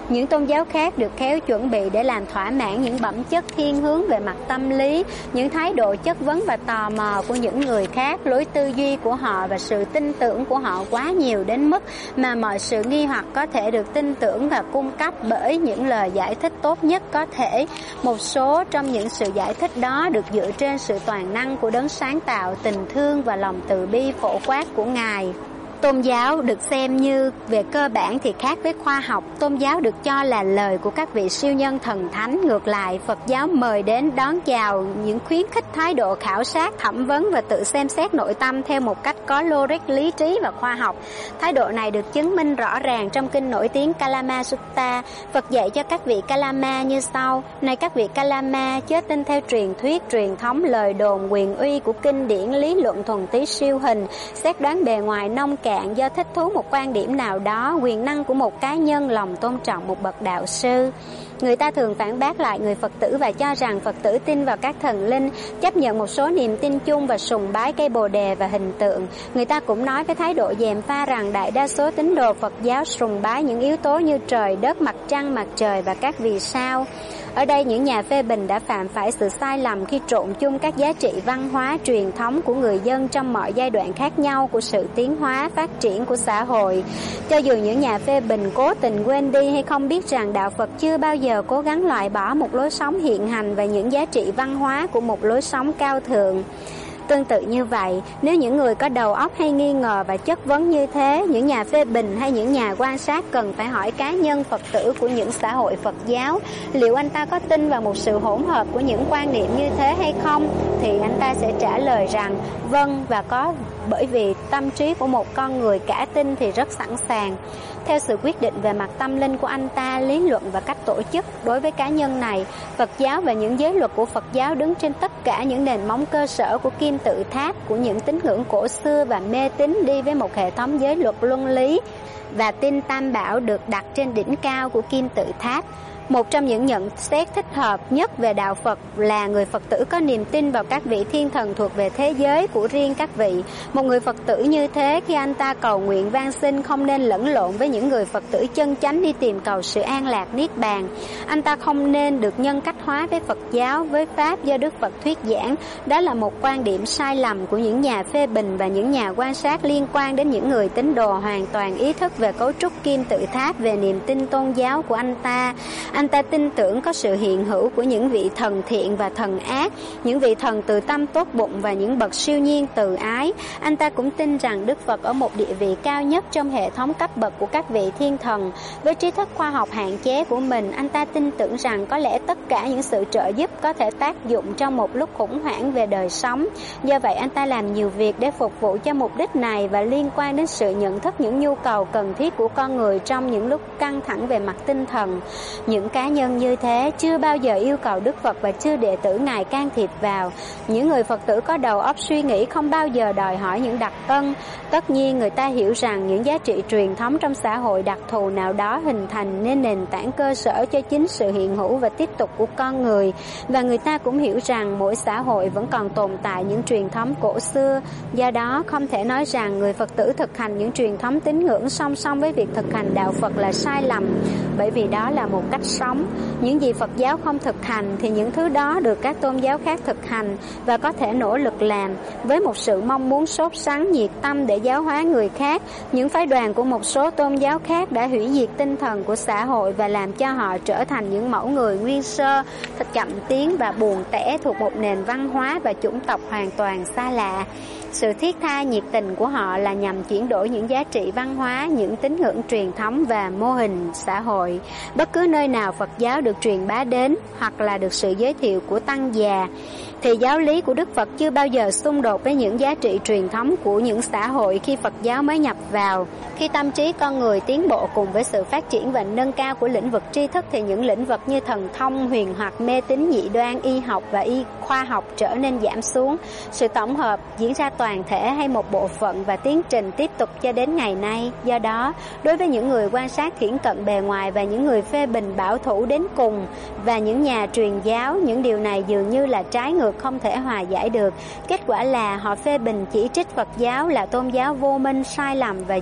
Những tôn giáo khác được khéo chuẩn bị để làm thỏa mãn những bẩm chất thiên hướng về mặt tâm lý, những thái độ chất vấn và tò mò của những người khác, lối tư duy của họ và sự tin tưởng của họ quá nhiều đến mức mà mọi sự nghi hoặc có thể được tin tưởng và cung cấp bởi những lời giải thích tốt nhất có thể. Một số trong những sự giải thích đó được dựa trên sự toàn năng của đấng sáng tạo, tình thương và lòng từ bi phổ quát của Ngài. Tôn giáo được xem như về cơ bản thì khác với khoa học. Tôn giáo được cho là lời của các vị siêu nhân thần thánh. Ngược lại, Phật giáo mời đến đón chào những khuyến khích thái độ khảo sát, thẩm vấn và tự xem xét nội tâm theo một cách có logic, lý trí và khoa học. Thái độ này được chứng minh rõ ràng trong kinh nổi tiếng Kalama Sutta. Phật dạy cho các vị Kalama như sau: này các vị Kalama, chớ tin theo truyền thuyết, truyền thống, lời đồn, quyền uy của kinh điển, lý luận thuần túy siêu hình, xét đoán bề ngoài nông cạn do thích thú một quan điểm nào đó, quyền năng của một cá nhân, lòng tôn trọng một bậc đạo sư. Người ta thường phản bác lại người Phật tử và cho rằng Phật tử tin vào các thần linh, chấp nhận một số niềm tin chung và sùng bái cây bồ đề và hình tượng. Người ta cũng nói với thái độ gièm pha rằng đại đa số tín đồ Phật giáo sùng bái những yếu tố như trời đất, mặt trăng, mặt trời và các vì sao. Ở đây những nhà phê bình đã phạm phải sự sai lầm khi trộn chung các giá trị văn hóa, truyền thống của người dân trong mọi giai đoạn khác nhau của sự tiến hóa, phát triển của xã hội. Cho dù những nhà phê bình cố tình quên đi hay không biết rằng đạo Phật chưa bao giờ cố gắng loại bỏ một lối sống hiện hành và những giá trị văn hóa của một lối sống cao thượng. Tương tự như vậy, nếu những người có đầu óc hay nghi ngờ và chất vấn như thế, những nhà phê bình hay những nhà quan sát cần phải hỏi cá nhân Phật tử của những xã hội Phật giáo liệu anh ta có tin vào một sự hỗn hợp của những quan niệm như thế hay không, thì anh ta sẽ trả lời rằng vâng, và có, bởi vì tâm trí của một con người cả tin thì rất sẵn sàng. Theo sự quyết định về mặt tâm linh của anh ta, lý luận và cách tổ chức đối với cá nhân này, Phật giáo và những giới luật của Phật giáo đứng trên tất cả những nền móng cơ sở của kim tự tháp, của những tín ngưỡng cổ xưa và mê tín đi với một hệ thống giới luật luân lý và tin tam bảo được đặt trên đỉnh cao của kim tự tháp. Một trong những nhận xét thích hợp nhất về đạo Phật là người Phật tử có niềm tin vào các vị thiên thần thuộc về thế giới của riêng các vị. Một người Phật tử như thế, khi anh ta cầu nguyện van xin, không nên lẫn lộn với những người Phật tử chân chánh đi tìm cầu sự an lạc niết bàn. Anh ta không nên được nhân cách hóa với Phật giáo, với Pháp do Đức Phật thuyết giảng. Đó là một quan điểm sai lầm của những nhà phê bình và những nhà quan sát liên quan đến những người tín đồ hoàn toàn ý thức về cấu trúc kim tự tháp, về niềm tin tôn giáo của anh ta. Anh ta tin tưởng có sự hiện hữu của những vị thần thiện và thần ác, những vị thần từ tâm tốt bụng và những bậc siêu nhiên từ ái. Anh ta cũng tin rằng Đức Phật ở một địa vị cao nhất trong hệ thống cấp bậc của các vị thiên thần. Với trí thức khoa học hạn chế của mình, anh ta tin tưởng rằng có lẽ tất cả những sự trợ giúp có thể tác dụng trong một lúc khủng hoảng về đời sống. Do vậy, anh ta làm nhiều việc để phục vụ cho mục đích này và liên quan đến sự nhận thức những nhu cầu cần thiết của con người trong những lúc căng thẳng về mặt tinh thần. Những cá nhân như thế chưa bao giờ yêu cầu Đức Phật và chưa đệ tử Ngài can thiệp vào. Những người Phật tử có đầu óc suy nghĩ không bao giờ đòi hỏi những đặc ân. Tất nhiên người ta hiểu rằng những giá trị truyền thống trong xã hội đặc thù nào đó hình thành nên nền tảng cơ sở cho chính sự hiện hữu và tiếp tục của con người. Và người ta cũng hiểu rằng mỗi xã hội vẫn còn tồn tại những truyền thống cổ xưa. Do đó không thể nói rằng người Phật tử thực hành những truyền thống tín ngưỡng song song với việc thực hành đạo Phật là sai lầm, bởi vì đó là một cách sống. Những gì Phật giáo không thực hành thì những thứ đó được các tôn giáo khác thực hành và có thể nỗ lực làm với một sự mong muốn sốt sắng, nhiệt tâm để giáo hóa người khác. Những phái đoàn của một số tôn giáo khác đã hủy diệt tinh thần của xã hội và làm cho họ trở thành những mẫu người nguyên sơ, thật chậm tiến và buồn tẻ thuộc một nền văn hóa và chủng tộc hoàn toàn xa lạ. Sự thiết tha nhiệt tình của họ là nhằm chuyển đổi những giá trị văn hóa, những tín ngưỡng truyền thống và mô hình xã hội. Bất cứ nơi nào Phật giáo được truyền bá đến hoặc là được sự giới thiệu của tăng già, thì giáo lý của Đức Phật chưa bao giờ xung đột với những giá trị truyền thống của những xã hội khi Phật giáo mới nhập vào. Khi tâm trí con người tiến bộ cùng với sự phát triển và nâng cao của lĩnh vực tri thức, thì những lĩnh vực như thần thông, huyền hoặc, mê tín dị đoan, y học và y khoa học trở nên giảm xuống. Sự tổng hợp diễn ra toàn thể hay một bộ phận và tiến trình tiếp tục cho đến ngày nay. Do đó, đối với những người quan sát thiển cận bề ngoài và những người phê bình bảo thủ đến cùng và những nhà truyền giáo, những điều này dường như là trái ngược, không thể hòa giải được. Kết quả là họ phê bình chỉ trích Phật giáo là tôn giáo vô minh, sai lầm và dị biệt.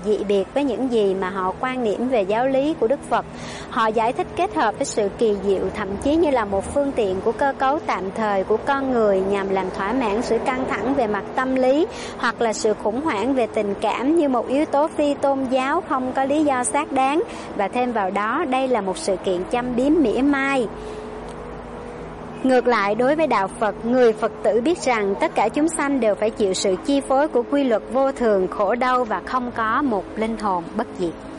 biệt với những gì mà họ quan niệm về giáo lý của Đức Phật. Họ giải thích kết hợp với sự kỳ diệu, thậm chí như là một phương tiện của cơ cấu tạm thời của con người nhằm làm thỏa mãn sự căng thẳng về mặt tâm lý hoặc là sự khủng hoảng về tình cảm như một yếu tố phi tôn giáo không có lý do xác đáng. Và thêm vào đó, đây là một sự kiện châm biếm mỉa mai. Ngược lại, đối với đạo Phật, người Phật tử biết rằng tất cả chúng sanh đều phải chịu sự chi phối của quy luật vô thường, khổ đau và không có một linh hồn bất diệt.